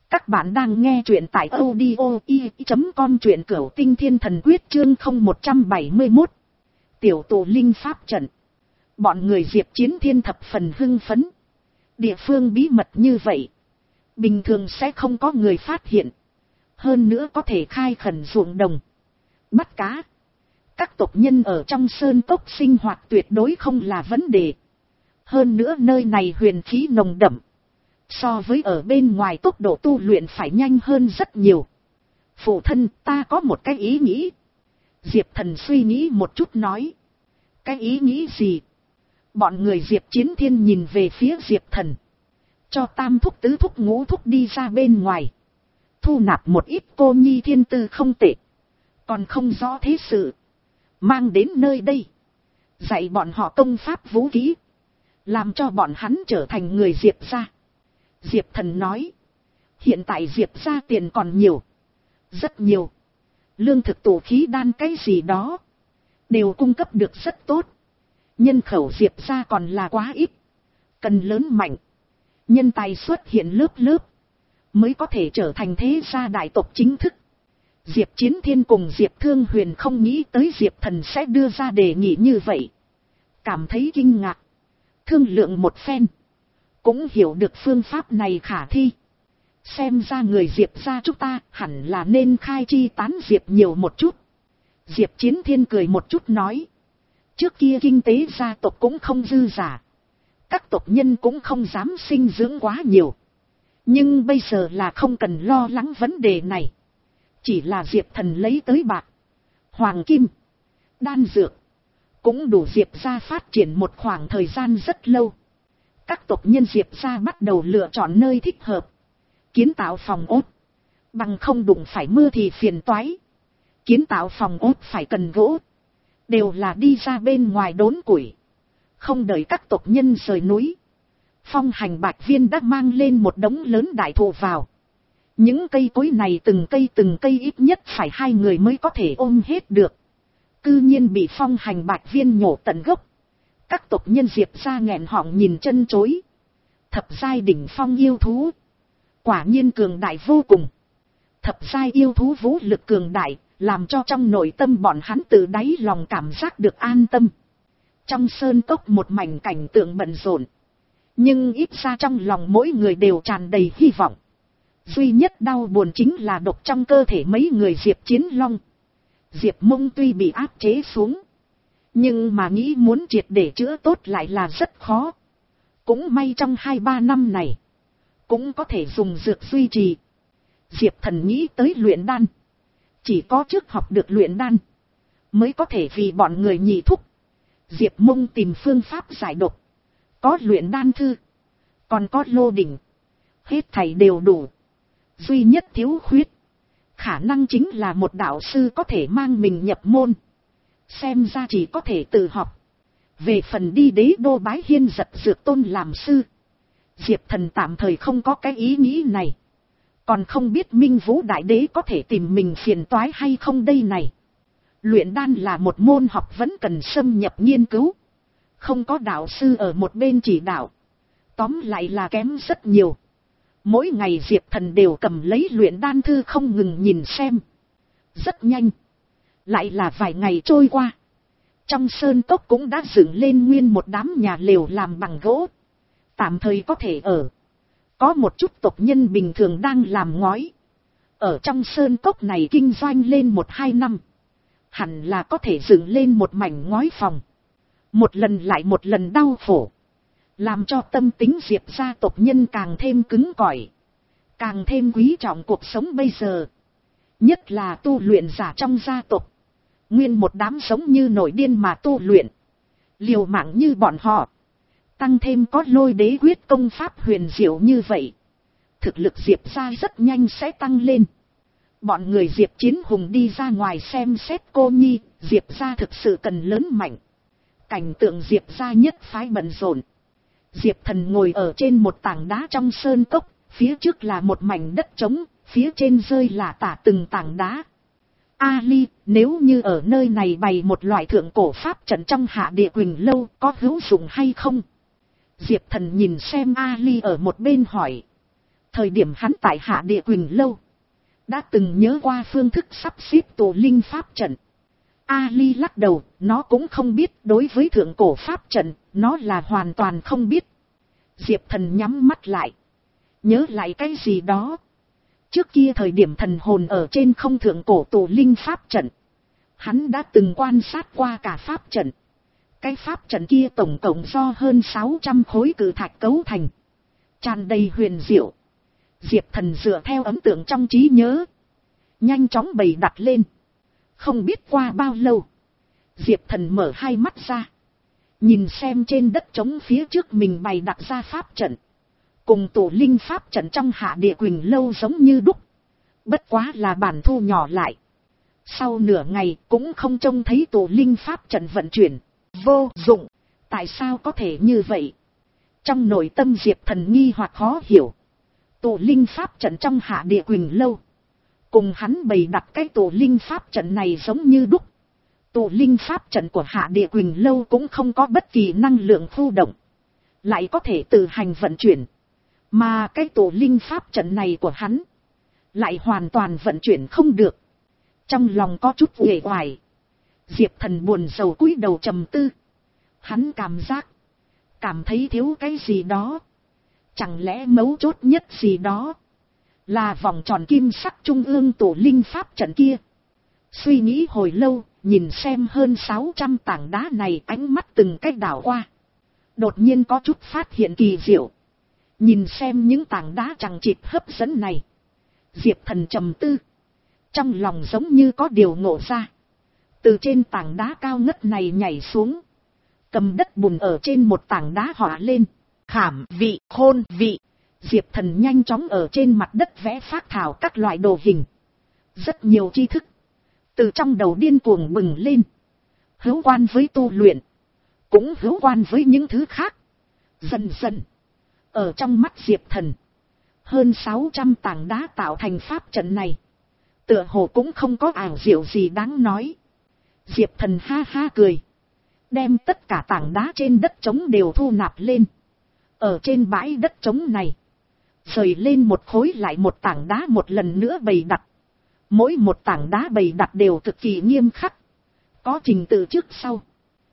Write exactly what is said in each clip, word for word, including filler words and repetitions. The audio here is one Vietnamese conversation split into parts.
Các bạn đang nghe truyện tại audio i chấm com, truyện Cửu Tinh Thiên Thần Quyết chương không một trăm bảy mươi mốt. Tiểu tù linh pháp trận. Bọn người Diệp Chiến Thiên thập phần hưng phấn. Địa phương bí mật như vậy, bình thường sẽ không có người phát hiện. Hơn nữa có thể khai khẩn ruộng đồng, bắt cá. Các tộc nhân ở trong sơn cốc sinh hoạt tuyệt đối không là vấn đề. Hơn nữa nơi này huyền khí nồng đậm, so với ở bên ngoài tốc độ tu luyện phải nhanh hơn rất nhiều. Phụ thân, ta có một cái ý nghĩ. Diệp Thần suy nghĩ một chút nói. Cái ý nghĩ gì? Bọn người Diệp Chiến Thiên nhìn về phía Diệp Thần. Cho tam thúc tứ thúc ngũ thúc đi ra bên ngoài, thu nạp một ít cô nhi thiên tư không tệ, còn không rõ thế sự, mang đến nơi đây, dạy bọn họ công pháp vũ khí, làm cho bọn hắn trở thành người Diệp gia. Diệp Thần nói, hiện tại Diệp gia tiền còn nhiều, rất nhiều, lương thực tủ khí đan cái gì đó đều cung cấp được rất tốt. Nhân khẩu Diệp gia còn là quá ít, cần lớn mạnh, nhân tài xuất hiện lớp lớp, mới có thể trở thành thế gia đại tộc chính thức. Diệp Chiến Thiên cùng Diệp Thương Huyền không nghĩ tới Diệp Thần sẽ đưa ra đề nghị như vậy, cảm thấy kinh ngạc. Thương lượng một phen, cũng hiểu được phương pháp này khả thi. Xem ra người Diệp gia chúng ta hẳn là nên khai chi tán Diệp nhiều một chút. Diệp Chiến Thiên cười một chút nói, trước kia kinh tế gia tộc cũng không dư giả, các tộc nhân cũng không dám sinh dưỡng quá nhiều. Nhưng bây giờ là không cần lo lắng vấn đề này. Chỉ là Diệp Thần lấy tới bạc, hoàng kim, đan dược, cũng đủ Diệp gia phát triển một khoảng thời gian rất lâu. Các tộc nhân Diệp gia bắt đầu lựa chọn nơi thích hợp, kiến tạo phòng ốt. Bằng không đụng phải mưa thì phiền toái. Kiến tạo phòng ốt phải cần gỗ, đều là đi ra bên ngoài đốn củi. Không đợi các tộc nhân rời núi, Phong Hành Bạch Viên đã mang lên một đống lớn đại thụ vào. Những cây cối này từng cây từng cây ít nhất phải hai người mới có thể ôm hết được. Cư nhiên bị Phong Hành Bạch Viên nhổ tận gốc. Các tộc nhân Diệp gia nghẹn họng nhìn chân chối. Thập giai đỉnh phong yêu thú, quả nhiên cường đại vô cùng. Thập giai yêu thú vũ lực cường đại, làm cho trong nội tâm bọn hắn từ đáy lòng cảm giác được an tâm. Trong sơn cốc một mảnh cảnh tượng bận rộn, nhưng ít ra trong lòng mỗi người đều tràn đầy hy vọng. Duy nhất đau buồn chính là độc trong cơ thể mấy người Diệp Chiến Long. Diệp Mông tuy bị áp chế xuống, nhưng mà nghĩ muốn triệt để chữa tốt lại là rất khó. Cũng may trong hai ba năm này, cũng có thể dùng dược duy trì. Diệp Thần nghĩ tới luyện đan. Chỉ có trước học được luyện đan, mới có thể vì bọn người nhị thúc Diệp Mông tìm phương pháp giải độc. Có luyện đan thư, còn có lô đỉnh, hết thảy đều đủ. Duy nhất thiếu khuyết, khả năng chính là một đạo sư có thể mang mình nhập môn. Xem ra chỉ có thể tự học. Về phần đi đế đô bái Hiên Giật Dược Tôn làm sư, Diệp Thần tạm thời không có cái ý nghĩ này. Còn không biết Minh Vũ Đại Đế có thể tìm mình phiền toái hay không đây này. Luyện đan là một môn học vẫn cần xâm nhập nghiên cứu. Không có đạo sư ở một bên chỉ đạo, tóm lại là kém rất nhiều. Mỗi ngày Diệp Thần đều cầm lấy luyện đan thư không ngừng nhìn xem. Rất nhanh, lại là vài ngày trôi qua. Trong sơn cốc cũng đã dựng lên nguyên một đám nhà lều làm bằng gỗ, tạm thời có thể ở. Có một chút tộc nhân bình thường đang làm ngói, ở trong sơn cốc này kinh doanh lên một hai năm, hẳn là có thể dựng lên một mảnh ngói phòng. Một lần lại một lần đau khổ, làm cho tâm tính Diệp gia tộc nhân càng thêm cứng cỏi, càng thêm quý trọng cuộc sống bây giờ. Nhất là tu luyện giả trong gia tộc, nguyên một đám sống như nổi điên mà tu luyện, liều mạng như bọn họ. Tăng thêm có lôi đế quyết công pháp huyền diệu như vậy, thực lực Diệp gia rất nhanh sẽ tăng lên. Bọn người Diệp Chiến Hùng đi ra ngoài xem xét cô nhi, Diệp gia thực sự cần lớn mạnh. Cảnh tượng Diệp gia nhất phái bận rộn. Diệp Thần ngồi ở trên một tảng đá trong sơn cốc, phía trước là một mảnh đất trống, phía trên rơi là tả từng tảng đá. Ali, nếu như ở nơi này bày một loại thượng cổ pháp trận trong hạ địa Quỳnh Lâu, có hữu dụng hay không? Diệp Thần nhìn xem Ali ở một bên hỏi. Thời điểm hắn tại Hạ Địa Quỳnh Lâu, đã từng nhớ qua phương thức sắp xếp tổ linh pháp trận. Ali lắc đầu, nó cũng không biết, đối với thượng cổ pháp trận, nó là hoàn toàn không biết. Diệp Thần nhắm mắt lại, nhớ lại cái gì đó. Trước kia thời điểm thần hồn ở trên không thượng cổ tổ linh pháp trận, hắn đã từng quan sát qua cả pháp trận. Cái pháp trận kia tổng cộng do hơn sáu trăm khối cự thạch cấu thành, tràn đầy huyền diệu. Diệp Thần dựa theo ấn tượng trong trí nhớ, nhanh chóng bày đặt lên. Không biết qua bao lâu, Diệp Thần mở hai mắt ra, nhìn xem trên đất trống phía trước mình bày đặt ra pháp trận, cùng tổ linh pháp trận trong Hạ Địa Quỳnh Lâu giống như đúc, bất quá là bản thu nhỏ lại. Sau nửa ngày cũng không trông thấy tổ linh pháp trận vận chuyển. Vô dụng, tại sao có thể như vậy? Trong nội tâm Diệp Thần nghi hoặc khó hiểu. Tổ linh pháp trận trong Hạ Địa Quỳnh Lâu, cùng hắn bày đặt cái tổ linh pháp trận này giống như đúc. Tổ linh pháp trận của Hạ Địa Quỳnh Lâu cũng không có bất kỳ năng lượng khu động, lại có thể tự hành vận chuyển. Mà cái tổ linh pháp trận này của hắn, lại hoàn toàn vận chuyển không được. Trong lòng có chút uể oải, Diệp Thần buồn rầu cúi đầu trầm tư. Hắn cảm giác, cảm thấy thiếu cái gì đó. Chẳng lẽ mấu chốt nhất gì đó là vòng tròn kim sắc trung ương tổ linh pháp trận kia? Suy nghĩ hồi lâu, nhìn xem hơn sáu trăm tảng đá này, ánh mắt từng cách đảo qua. Đột nhiên có chút phát hiện kỳ diệu. Nhìn xem những tảng đá chằng chịt hấp dẫn này, Diệp Thần trầm tư. Trong lòng giống như có điều ngộ ra. Từ trên tảng đá cao ngất này nhảy xuống, cầm đất bùn ở trên một tảng đá họa lên. Khảm vị, khôn vị. Diệp Thần nhanh chóng ở trên mặt đất vẽ phác thảo các loại đồ hình. Rất nhiều tri thức từ trong đầu điên cuồng bừng lên. Hữu quan với tu luyện, cũng hữu quan với những thứ khác. Dần dần, ở trong mắt Diệp Thần, hơn sáu trăm tảng đá tạo thành pháp trận này, tựa hồ cũng không có ảo diệu gì đáng nói. Diệp Thần ha ha cười, đem tất cả tảng đá trên đất trống đều thu nạp lên. Ở trên bãi đất trống này, rời lên một khối lại một tảng đá một lần nữa bày đặt. Mỗi một tảng đá bày đặt đều cực kỳ nghiêm khắc, có trình tự trước sau.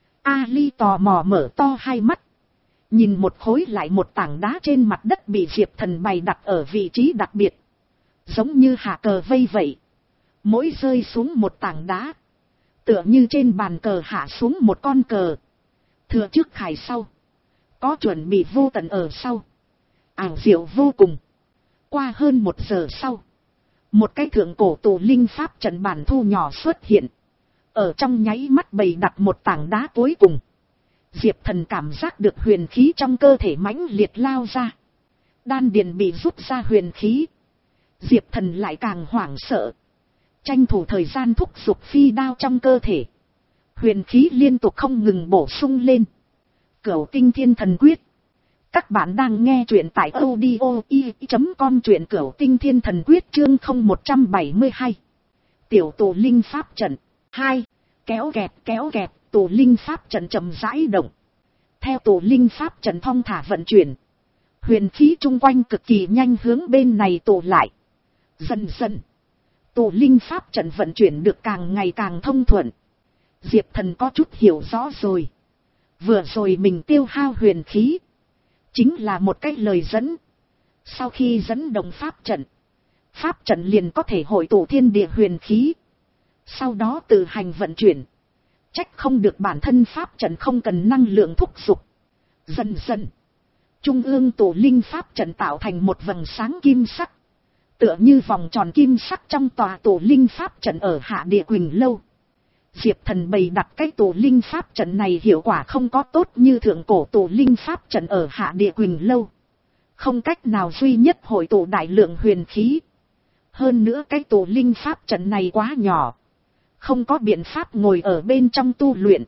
Ali tò mò mở to hai mắt, nhìn một khối lại một tảng đá trên mặt đất bị Diệp Thần bày đặt ở vị trí đặc biệt, giống như hạ cờ vây vậy. Mỗi rơi xuống một tảng đá, tựa như trên bàn cờ hạ xuống một con cờ, thừa trước khải sau, có chuẩn bị vô tận ở sau, ảo diệu vô cùng. Qua hơn một giờ sau, một cái thượng cổ tổ linh pháp trận bản thu nhỏ xuất hiện, ở trong nháy mắt bày đặt một tảng đá cuối cùng. Diệp Thần cảm giác được huyền khí trong cơ thể mãnh liệt lao ra, đan điền bị rút ra huyền khí. Diệp Thần lại càng hoảng sợ, tranh thủ thời gian thúc giục phi đao trong cơ thể, huyền khí liên tục không ngừng bổ sung lên. Cửu Tinh Thiên Thần Quyết. Các bạn đang nghe truyện tại audio i chấm com, truyện Cửu Tinh Thiên Thần Quyết chương không một trăm bảy mươi hai. Tiểu tổ linh pháp trận hai. Kéo kẹt kéo kẹt, tổ linh pháp trận chậm rãi động. Theo tổ linh pháp trận thong thả vận chuyển, huyền khí chung quanh cực kỳ nhanh hướng bên này tổ lại. Dần dần, tổ linh pháp trận vận chuyển được càng ngày càng thông thuận. Diệp Thần có chút hiểu rõ rồi. Vừa rồi mình tiêu hao huyền khí, chính là một cái lời dẫn. Sau khi dẫn động pháp trận, pháp trận liền có thể hội tụ thiên địa huyền khí, sau đó tự hành vận chuyển. Trách không được bản thân pháp trận không cần năng lượng thúc giục. Dần dần, trung ương tổ linh pháp trận tạo thành một vầng sáng kim sắc, tựa như vòng tròn kim sắc trong tòa tổ linh pháp trận ở Hạ Địa Quỳnh Lâu. Diệp Thần bày đặt cái tổ linh pháp trận này hiệu quả không có tốt như thượng cổ tổ linh pháp trận ở Hạ Địa Quỳnh Lâu, không cách nào duy nhất hội tụ đại lượng huyền khí. Hơn nữa cái tổ linh pháp trận này quá nhỏ, không có biện pháp ngồi ở bên trong tu luyện,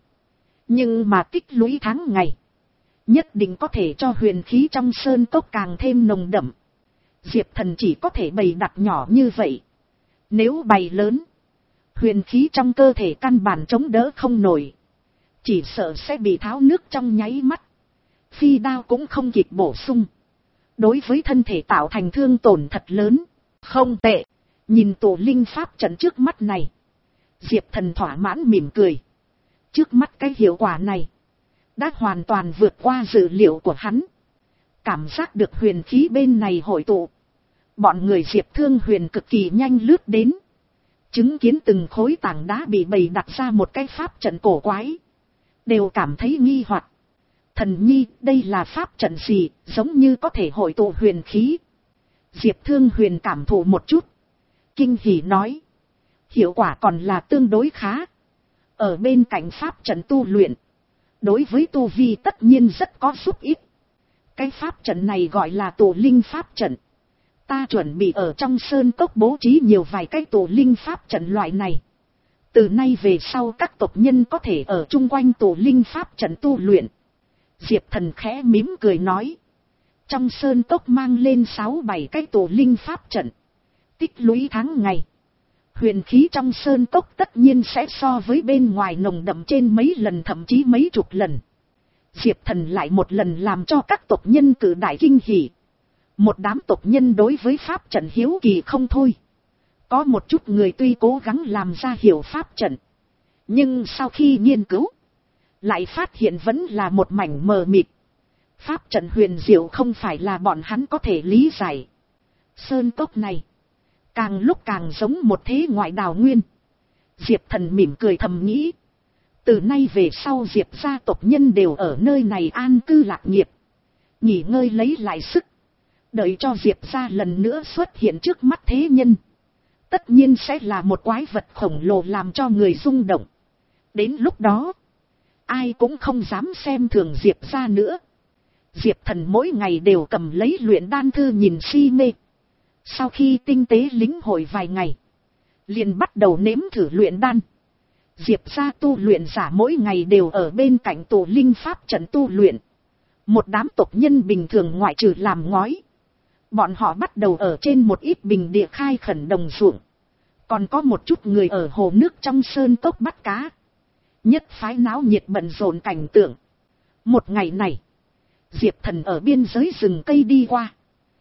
nhưng mà tích lũy tháng ngày, nhất định có thể cho huyền khí trong sơn cốc càng thêm nồng đậm. Diệp Thần chỉ có thể bày đặt nhỏ như vậy, nếu bày lớn, huyền khí trong cơ thể căn bản chống đỡ không nổi, chỉ sợ sẽ bị tháo nước trong nháy mắt. Phi đao cũng không kịp bổ sung, đối với thân thể tạo thành thương tổn thật lớn. Không tệ, nhìn tổ linh pháp trận trước mắt này, Diệp Thần thỏa mãn mỉm cười. Trước mắt cái hiệu quả này đã hoàn toàn vượt qua dự liệu của hắn. Cảm giác được huyền khí bên này hội tụ, bọn người Diệp Thương Huyền cực kỳ nhanh lướt đến, chứng kiến từng khối tảng đá bị bày đặt ra một cái pháp trận cổ quái, đều cảm thấy nghi hoặc. Thần nhi, đây là pháp trận gì, giống như có thể hội tụ huyền khí. Diệp Thương Huyền cảm thụ một chút, kinh hỉ nói, hiệu quả còn là tương đối khá. Ở bên cạnh pháp trận tu luyện, đối với tu vi tất nhiên rất có giúp ích. Cái pháp trận này gọi là tổ linh pháp trận. Ta chuẩn bị ở trong sơn cốc bố trí nhiều vài cái tổ linh pháp trận loại này. Từ nay về sau các tộc nhân có thể ở chung quanh tổ linh pháp trận tu luyện. Diệp Thần khẽ mím cười nói. Trong sơn cốc mang lên sáu bảy cái tổ linh pháp trận. Tích lũy tháng ngày, huyền khí trong sơn cốc tất nhiên sẽ so với bên ngoài nồng đậm trên mấy lần, thậm chí mấy chục lần. Diệp Thần lại một lần làm cho các tộc nhân cử đại kinh hỉ. Một đám tộc nhân đối với pháp trận hiếu kỳ không thôi. Có một chút người tuy cố gắng làm ra hiểu pháp trận, nhưng sau khi nghiên cứu, lại phát hiện vẫn là một mảnh mờ mịt. Pháp trận huyền diệu không phải là bọn hắn có thể lý giải. Sơn cốc này càng lúc càng giống một thế ngoại đào nguyên. Diệp Thần mỉm cười thầm nghĩ. Từ nay về sau Diệp gia tộc nhân đều ở nơi này an cư lạc nghiệp, nghỉ ngơi lấy lại sức. Đợi cho Diệp gia lần nữa xuất hiện trước mắt thế nhân, tất nhiên sẽ là một quái vật khổng lồ làm cho người rung động. Đến lúc đó, ai cũng không dám xem thường Diệp gia nữa. Diệp Thần mỗi ngày đều cầm lấy luyện đan thư nhìn si mê. Sau khi tinh tế lĩnh hội vài ngày, liền bắt đầu nếm thử luyện đan. Diệp gia tu luyện giả mỗi ngày đều ở bên cạnh tổ linh pháp trận tu luyện. Một đám tộc nhân bình thường ngoại trừ làm ngói, bọn họ bắt đầu ở trên một ít bình địa khai khẩn đồng ruộng. Còn có một chút người ở hồ nước trong sơn cốc bắt cá. Nhất phái náo nhiệt bận rộn cảnh tượng. Một ngày này, Diệp Thần ở biên giới rừng cây đi qua.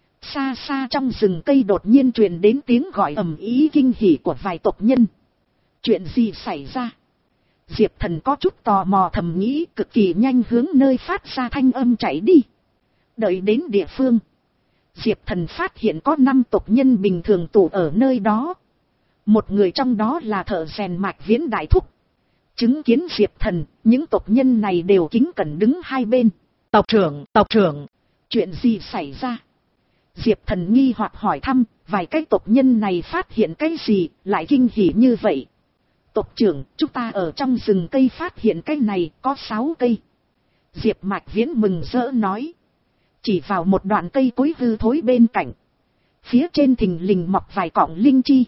Xa xa trong rừng cây đột nhiên truyền đến tiếng gọi ầm ĩ kinh hỉ của vài tộc nhân. Chuyện gì xảy ra? Diệp Thần có chút tò mò thầm nghĩ, cực kỳ nhanh hướng nơi phát ra thanh âm chạy đi. Đợi đến địa phương, Diệp Thần phát hiện có năm tộc nhân bình thường tụ ở nơi đó. Một người trong đó là thợ rèn Mạch Viễn đại thúc. Chứng kiến Diệp Thần, những tộc nhân này đều kính cẩn đứng hai bên. Tộc trưởng, tộc trưởng, chuyện gì xảy ra? Diệp Thần nghi hoặc hỏi thăm, vài cái tộc nhân này phát hiện cái gì, lại kinh hỉ như vậy. Tộc trưởng, chúng ta ở trong rừng cây phát hiện cái này, có sáu cây. Diệp Mạch Viễn mừng rỡ nói. Chỉ vào một đoạn cây cối hư thối bên cạnh. Phía trên thình lình mọc vài cọng linh chi.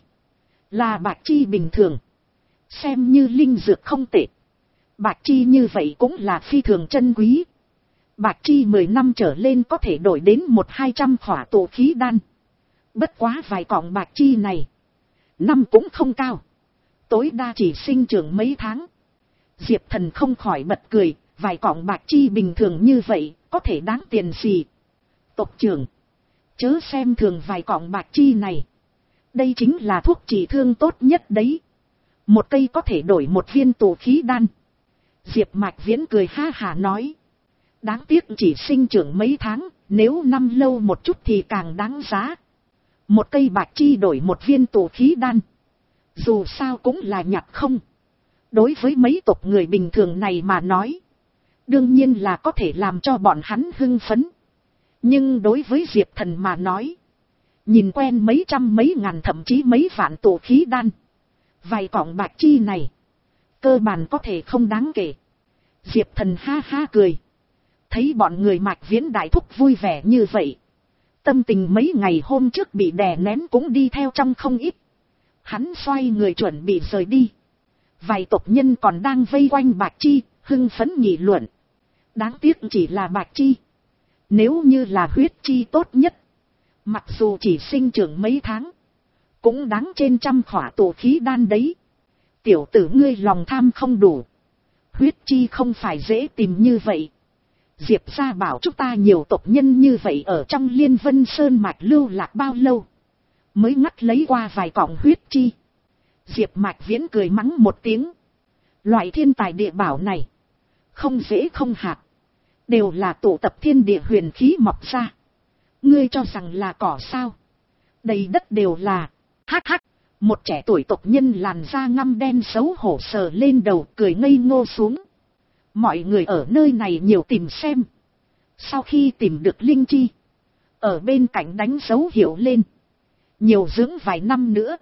Là bạch chi bình thường. Xem như linh dược không tệ. Bạch chi như vậy cũng là phi thường chân quý. Bạch chi mười năm trở lên có thể đổi đến một hai trăm khỏa tổ khí đan. Bất quá vài cọng bạch chi này, năm cũng không cao, tối đa chỉ sinh trưởng mấy tháng. Diệp Thần không khỏi bật cười, vài cọng bạch chi bình thường như vậy, có thể đáng tiền gì? Tộc trưởng, chớ xem thường vài cọng bạch chi này. Đây chính là thuốc trị thương tốt nhất đấy. Một cây có thể đổi một viên tổ khí đan. Diệp Mạch Viễn cười ha hả nói. Đáng tiếc chỉ sinh trưởng mấy tháng, nếu năm lâu một chút thì càng đáng giá. Một cây bạch chi đổi một viên tổ khí đan, dù sao cũng là nhặt không. Đối với mấy tộc người bình thường này mà nói, đương nhiên là có thể làm cho bọn hắn hưng phấn. Nhưng đối với Diệp Thần mà nói, nhìn quen mấy trăm mấy ngàn thậm chí mấy vạn tổ khí đan, vài cọng bạch chi này, cơ bản có thể không đáng kể. Diệp Thần ha ha cười. Thấy bọn người Mạch Viễn đại thúc vui vẻ như vậy, tâm tình mấy ngày hôm trước bị đè nén cũng đi theo trong không ít. Hắn xoay người chuẩn bị rời đi. Vài tộc nhân còn đang vây quanh bạch chi, hưng phấn nghị luận. Đáng tiếc chỉ là bạch chi. Nếu như là huyết chi tốt nhất, mặc dù chỉ sinh trưởng mấy tháng, cũng đáng trên trăm khỏa tổ khí đan đấy. Tiểu tử ngươi lòng tham không đủ. Huyết chi không phải dễ tìm như vậy. Diệp gia bảo chúng ta nhiều tộc nhân như vậy ở trong Liên Vân Sơn mạch lưu lạc bao lâu, mới ngắt lấy qua vài cọng huyết chi. Diệp Mạch Viễn cười mắng một tiếng. Loại thiên tài địa bảo này, không dễ không hạt, đều là tụ tập thiên địa huyền khí mọc ra. Ngươi cho rằng là cỏ sao? Đầy đất đều là. Hắc hắc. Một trẻ tuổi tộc nhân làn da ngăm đen xấu hổ sờ lên đầu, cười ngây ngô xuống. Mọi người ở nơi này nhiều tìm xem. Sau khi tìm được linh chi, ở bên cạnh đánh dấu hiệu lên. Nhiều dưỡng vài năm nữa,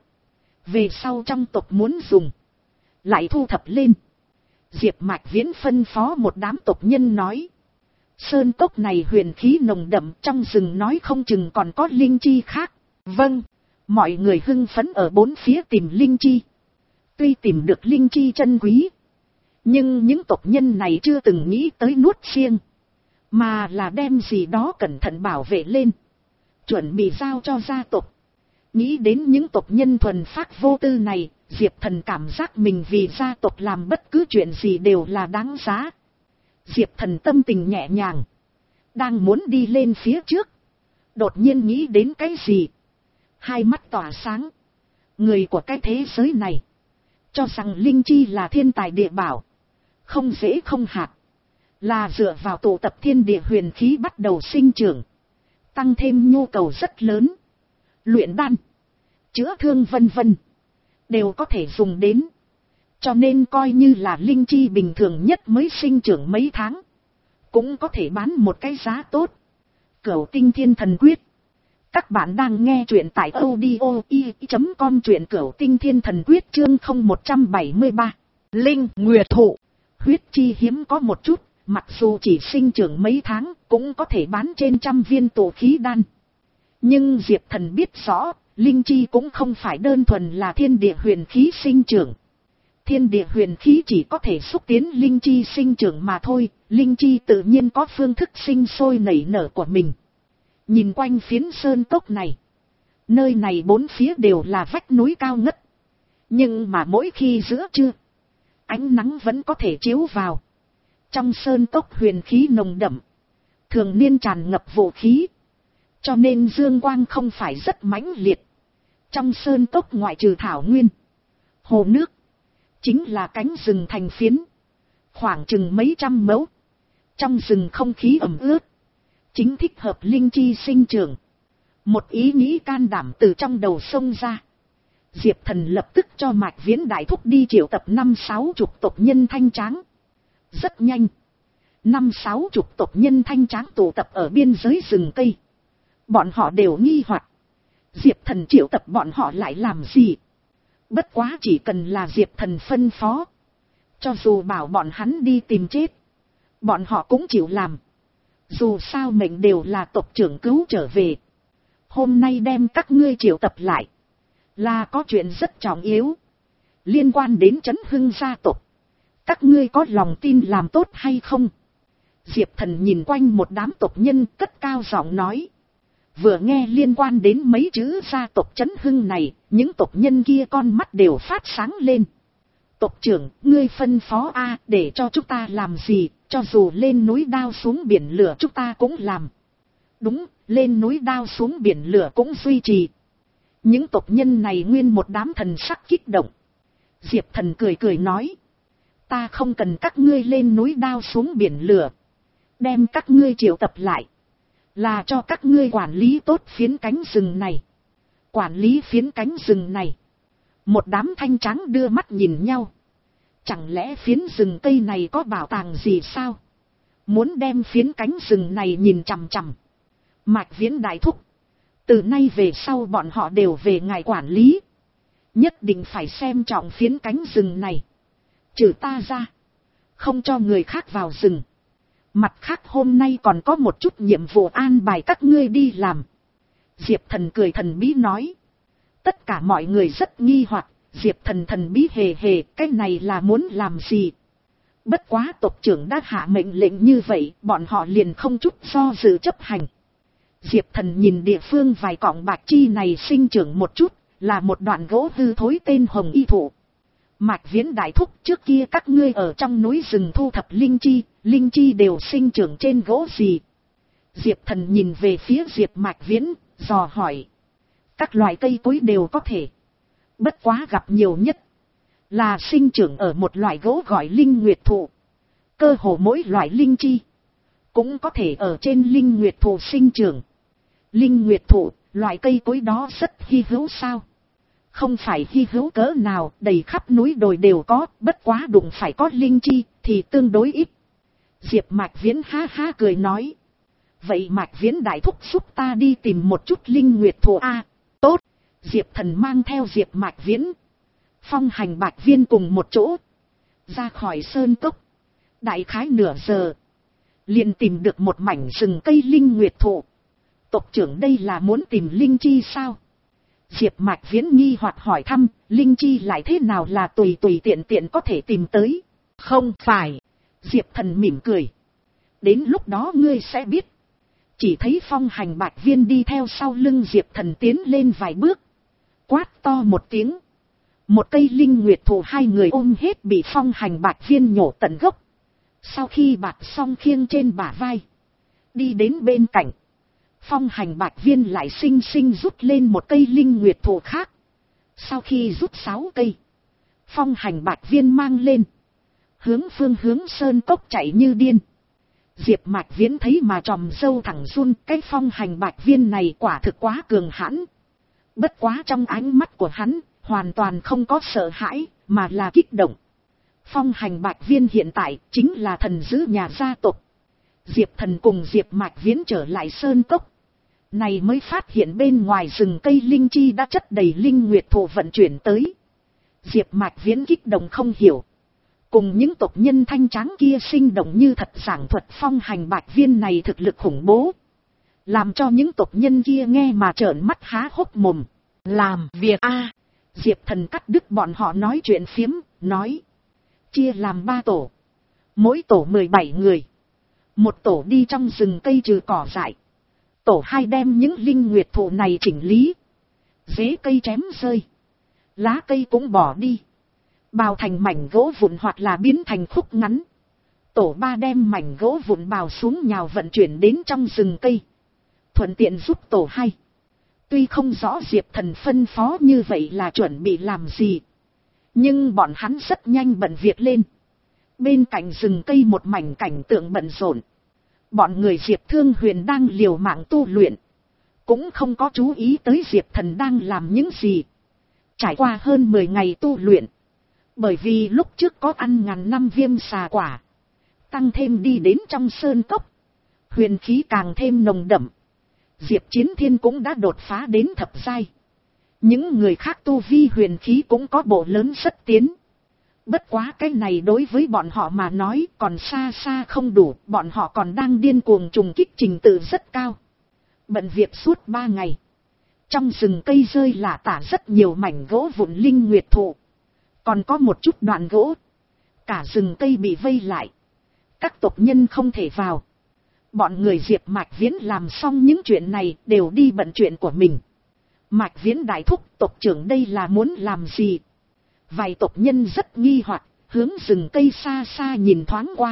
về sau trong tộc muốn dùng, lại thu thập lên. Diệp Mạch Viễn phân phó một đám tộc nhân nói. Sơn cốc này huyền khí nồng đậm, trong rừng nói không chừng còn có linh chi khác. Vâng. Mọi người hưng phấn ở bốn phía tìm linh chi. Tuy tìm được linh chi chân quý, nhưng những tộc nhân này chưa từng nghĩ tới nuốt xiêng, mà là đem gì đó cẩn thận bảo vệ lên, chuẩn bị giao cho gia tộc. Nghĩ đến những tộc nhân thuần phác vô tư này, Diệp Thần cảm giác mình vì gia tộc làm bất cứ chuyện gì đều là đáng giá. Diệp Thần tâm tình nhẹ nhàng, đang muốn đi lên phía trước, đột nhiên nghĩ đến cái gì. Hai mắt tỏa sáng. Người của cái thế giới này cho rằng linh chi là thiên tài địa bảo, không dễ không hạt, là dựa vào tụ tập thiên địa huyền khí bắt đầu sinh trưởng, tăng thêm nhu cầu rất lớn, luyện đan, chữa thương vân vân, đều có thể dùng đến. Cho nên coi như là linh chi bình thường nhất mới sinh trưởng mấy tháng, cũng có thể bán một cái giá tốt. Cửu Tinh Thiên Thần Quyết. Các bạn đang nghe truyện tại audio i chấm com, truyện Cửu Tinh Thiên Thần Quyết chương không một bảy ba. Linh Nguyệt Thụ. Huyết chi hiếm có một chút, mặc dù chỉ sinh trưởng mấy tháng, cũng có thể bán trên trăm viên tụ khí đan. Nhưng Diệp Thần biết rõ, linh chi cũng không phải đơn thuần là thiên địa huyền khí sinh trưởng. Thiên địa huyền khí chỉ có thể xúc tiến linh chi sinh trưởng mà thôi, linh chi tự nhiên có phương thức sinh sôi nảy nở của mình. Nhìn quanh phiến sơn cốc này, nơi này bốn phía đều là vách núi cao ngất. Nhưng mà mỗi khi giữa trưa, ánh nắng vẫn có thể chiếu vào. Trong sơn cốc huyền khí nồng đậm, thường niên tràn ngập vũ khí, cho nên dương quang không phải rất mãnh liệt. Trong sơn cốc ngoại trừ thảo nguyên, hồ nước, chính là cánh rừng thành phiến, khoảng chừng mấy trăm mẫu. Trong rừng không khí ẩm ướt, chính thích hợp linh chi sinh trưởng. Một ý nghĩ can đảm từ trong đầu xông ra. Diệp Thần lập tức cho Mạch Viễn đại thúc đi triệu tập năm sáu chục tộc nhân thanh tráng. Rất nhanh, năm sáu chục tộc nhân thanh tráng tụ tập ở biên giới rừng cây. Bọn họ đều nghi hoặc, Diệp Thần triệu tập bọn họ lại làm gì? Bất quá chỉ cần là Diệp Thần phân phó, cho dù bảo bọn hắn đi tìm chết, bọn họ cũng chịu làm. Dù sao mệnh đều là tộc trưởng cứu trở về. Hôm nay đem các ngươi triệu tập lại, là có chuyện rất trọng yếu, liên quan đến Trấn Hưng gia tộc. Các ngươi có lòng tin làm tốt hay không? Diệp Thần nhìn quanh một đám tộc nhân, cất cao giọng nói. Vừa nghe liên quan đến mấy chữ gia tộc Trấn Hưng này, những tộc nhân kia con mắt đều phát sáng lên. Tộc trưởng, ngươi phân phó a, để cho chúng ta làm gì, cho dù lên núi đao xuống biển lửa chúng ta cũng làm. Đúng, lên núi đao xuống biển lửa cũng duy trì. Những tộc nhân này nguyên một đám thần sắc kích động. Diệp Thần cười cười nói. Ta không cần các ngươi lên núi đao xuống biển lửa. Đem các ngươi triệu tập lại, là cho các ngươi quản lý tốt phiến cánh rừng này. Quản lý phiến cánh rừng này. Một đám thanh tráng đưa mắt nhìn nhau. Chẳng lẽ phiến rừng cây này có bảo tàng gì sao? Muốn đem phiến cánh rừng này nhìn chằm chằm. Mạch Viễn đại thúc, từ nay về sau bọn họ đều về ngài quản lý. Nhất định phải xem trọng phiến cánh rừng này. Trừ ta ra, không cho người khác vào rừng. Mặt khác hôm nay còn có một chút nhiệm vụ an bài các ngươi đi làm. Diệp Thần cười thần bí nói. Tất cả mọi người rất nghi hoặc. Diệp Thần thần bí hề hề, cái này là muốn làm gì? Bất quá tộc trưởng đã hạ mệnh lệnh như vậy, bọn họ liền không chút do dự chấp hành. Diệp Thần nhìn địa phương vài cọng bạc chi này sinh trưởng một chút, là một đoạn gỗ hư thối tên hồng y thụ. Mạch Viễn đại thúc, trước kia các ngươi ở trong núi rừng thu thập linh chi, linh chi đều sinh trưởng trên gỗ gì? Diệp Thần nhìn về phía Diệp Mạch Viễn, dò hỏi. Các loại cây cối đều có thể. Bất quá gặp nhiều nhất là sinh trưởng ở một loại gỗ gọi linh nguyệt thụ. Cơ hồ mỗi loại linh chi cũng có thể ở trên linh nguyệt thụ sinh trưởng. Linh nguyệt thụ, loại cây cối đó rất hy hữu sao? Không phải hy hữu cỡ nào, đầy khắp núi đồi đều có, bất quá đụng phải có linh chi thì tương đối ít. Diệp Mạch Viễn ha ha cười nói. Vậy Mạch Viễn đại thúc giúp ta đi tìm một chút linh nguyệt thụ a. Tốt. Diệp Thần mang theo Diệp Mạch Viễn, Phong Hành Bạch Viên cùng một chỗ ra khỏi sơn cốc. Đại khái nửa giờ liền tìm được một mảnh rừng cây linh nguyệt thụ. Tộc trưởng đây là muốn tìm linh chi sao? Diệp Mạch Viễn nghi hoặc hỏi thăm. Linh chi lại thế nào là tùy tùy tiện tiện có thể tìm tới? Không phải. Diệp Thần mỉm cười. Đến lúc đó ngươi sẽ biết. Chỉ thấy Phong Hành Bạch Viên đi theo sau lưng Diệp Thần tiến lên vài bước, quát to một tiếng. Một cây linh nguyệt thụ hai người ôm hết bị Phong Hành Bạch Viên nhổ tận gốc. Sau khi bạt xong khiêng trên bả vai, đi đến bên cạnh. Phong Hành Bạch Viên lại xinh xinh rút lên một cây linh nguyệt thụ khác. Sau khi rút sáu cây, Phong Hành Bạch Viên mang lên, hướng phương hướng sơn cốc chạy như điên. Diệp Mạch Viễn thấy mà tròm râu thẳng run, cái Phong Hành Bạch Viên này quả thực quá cường hãn. Bất quá trong ánh mắt của hắn, hoàn toàn không có sợ hãi, mà là kích động. Phong Hành Bạch Viên hiện tại chính là thần giữ nhà gia tộc. Diệp Thần cùng Diệp Mạch Viễn trở lại sơn cốc. Này mới phát hiện bên ngoài rừng cây linh chi đã chất đầy linh nguyệt thụ vận chuyển tới. Diệp Mạch Viễn kích động không hiểu. Cùng những tộc nhân thanh tráng kia sinh động như thật giảng thuật Phong Hành Bạch Viên này thực lực khủng bố. Làm cho những tộc nhân kia nghe mà trợn mắt há hốc mồm. Làm việc a. Diệp Thần cắt đứt bọn họ nói chuyện phiếm, nói. Chia làm ba tổ. Mỗi tổ mười bảy người. Một tổ đi trong rừng cây trừ cỏ dại. Tổ hai đem những linh nguyệt thụ này chỉnh lý. Rễ cây chém rơi. Lá cây cũng bỏ đi. Bào thành mảnh gỗ vụn hoặc là biến thành khúc ngắn. Tổ ba đem mảnh gỗ vụn bào xuống nhào vận chuyển đến trong rừng cây. Thuận tiện giúp tổ hai. Tuy không rõ Diệp Thần phân phó như vậy là chuẩn bị làm gì. Nhưng bọn hắn rất nhanh bận việc lên. Bên cạnh rừng cây một mảnh cảnh tượng bận rộn. Bọn người Diệp Thương Huyền đang liều mạng tu luyện. Cũng không có chú ý tới Diệp Thần đang làm những gì. Trải qua hơn mười ngày tu luyện. Bởi vì lúc trước có ăn ngàn năm viêm xà quả. Tăng thêm đi đến trong sơn cốc. Huyền khí càng thêm nồng đậm. Diệp Chiến Thiên cũng đã đột phá đến thập giai. Những người khác tu vi huyền khí cũng có bộ lớn rất tiến. Bất quá cái này đối với bọn họ mà nói còn xa xa không đủ. Bọn họ còn đang điên cuồng trùng kích trình tự rất cao. Bận việc suốt ba ngày. Trong rừng cây rơi lả tả rất nhiều mảnh gỗ vụn linh nguyệt thụ. Còn có một chút đoạn gỗ. Cả rừng cây bị vây lại. Các tộc nhân không thể vào. Bọn người Diệp Mạch Viễn làm xong những chuyện này đều đi bận chuyện của mình. Mạch Viễn đại thúc, tộc trưởng đây là muốn làm gì? Vài tộc nhân rất nghi hoặc, hướng rừng cây xa xa nhìn thoáng qua.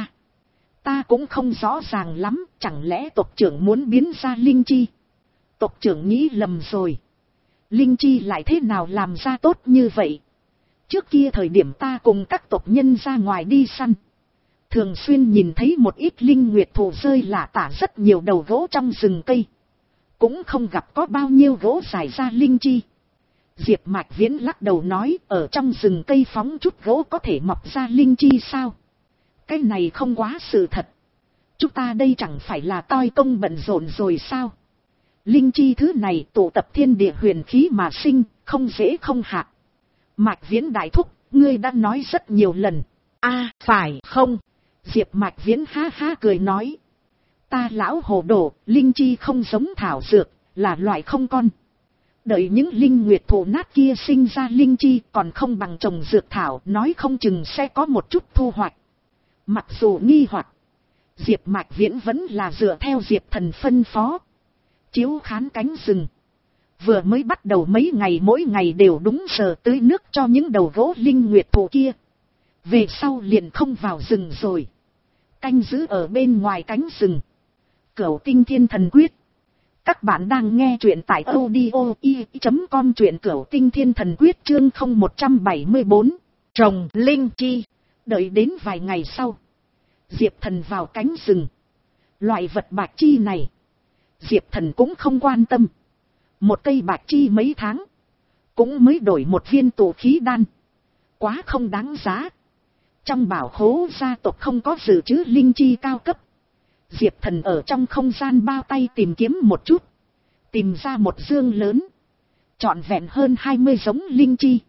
Ta cũng không rõ ràng lắm, chẳng lẽ tộc trưởng muốn biến ra linh chi? Tộc trưởng nghĩ lầm rồi. Linh chi lại thế nào làm ra tốt như vậy? Trước kia thời điểm ta cùng các tộc nhân ra ngoài đi săn. Thường xuyên nhìn thấy một ít linh nguyệt thụ rơi lả tả rất nhiều đầu gỗ trong rừng cây. Cũng không gặp có bao nhiêu gỗ dài ra linh chi. Diệp Mạch Viễn lắc đầu nói, ở trong rừng cây phóng chút gỗ có thể mọc ra linh chi sao? Cái này không quá sự thật. Chúng ta đây chẳng phải là toi công bận rộn rồi sao? Linh chi thứ này tụ tập thiên địa huyền khí mà sinh, không dễ không hạ. Mạch Viễn đại thúc, ngươi đã nói rất nhiều lần. A, phải không? Diệp Mạch Viễn ha ha cười nói. Ta lão hồ đồ, linh chi không giống thảo dược, là loại không con. Đợi những linh nguyệt thụ nát kia sinh ra linh chi còn không bằng trồng dược thảo, nói không chừng sẽ có một chút thu hoạch. Mặc dù nghi hoặc, Diệp Mạch Viễn vẫn là dựa theo Diệp Thần phân phó. Chiếu khán cánh rừng. Vừa mới bắt đầu mấy ngày mỗi ngày đều đúng giờ tưới nước cho những đầu gỗ linh nguyệt thụ kia. Về sau liền không vào rừng rồi. canh giữ ở bên ngoài cánh rừng. Cửu Tinh Thiên Thần Quyết. Các bạn đang nghe truyện tại audio i chấm com, truyện Cửu Tinh Thiên Thần Quyết chương không một trăm bảy mươi bốn. Trồng linh chi. Đợi đến vài ngày sau, Diệp Thần vào cánh rừng. Loại vật bạch chi này, Diệp Thần cũng không quan tâm. Một cây bạch chi mấy tháng, cũng mới đổi một viên tụ khí đan. Quá không đáng giá. Trong bảo khố gia tộc không có dự trữ linh chi cao cấp. Diệp Thần ở trong không gian bao tay tìm kiếm một chút. Tìm ra một dương lớn. Trọn vẹn hơn hai mươi giống linh chi.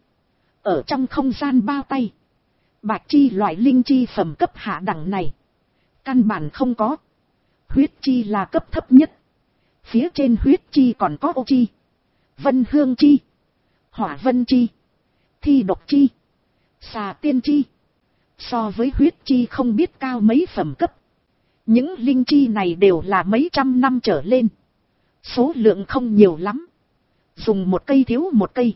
Ở trong không gian bao tay, bạch chi loại linh chi phẩm cấp hạ đẳng này căn bản không có. Huyết chi là cấp thấp nhất. Phía trên huyết chi còn có ô chi, vân hương chi, hỏa vân chi, thi độc chi, xà tiên chi. So với huyết chi không biết cao mấy phẩm cấp. Những linh chi này đều là mấy trăm năm trở lên. Số lượng không nhiều lắm. Dùng một cây thiếu một cây.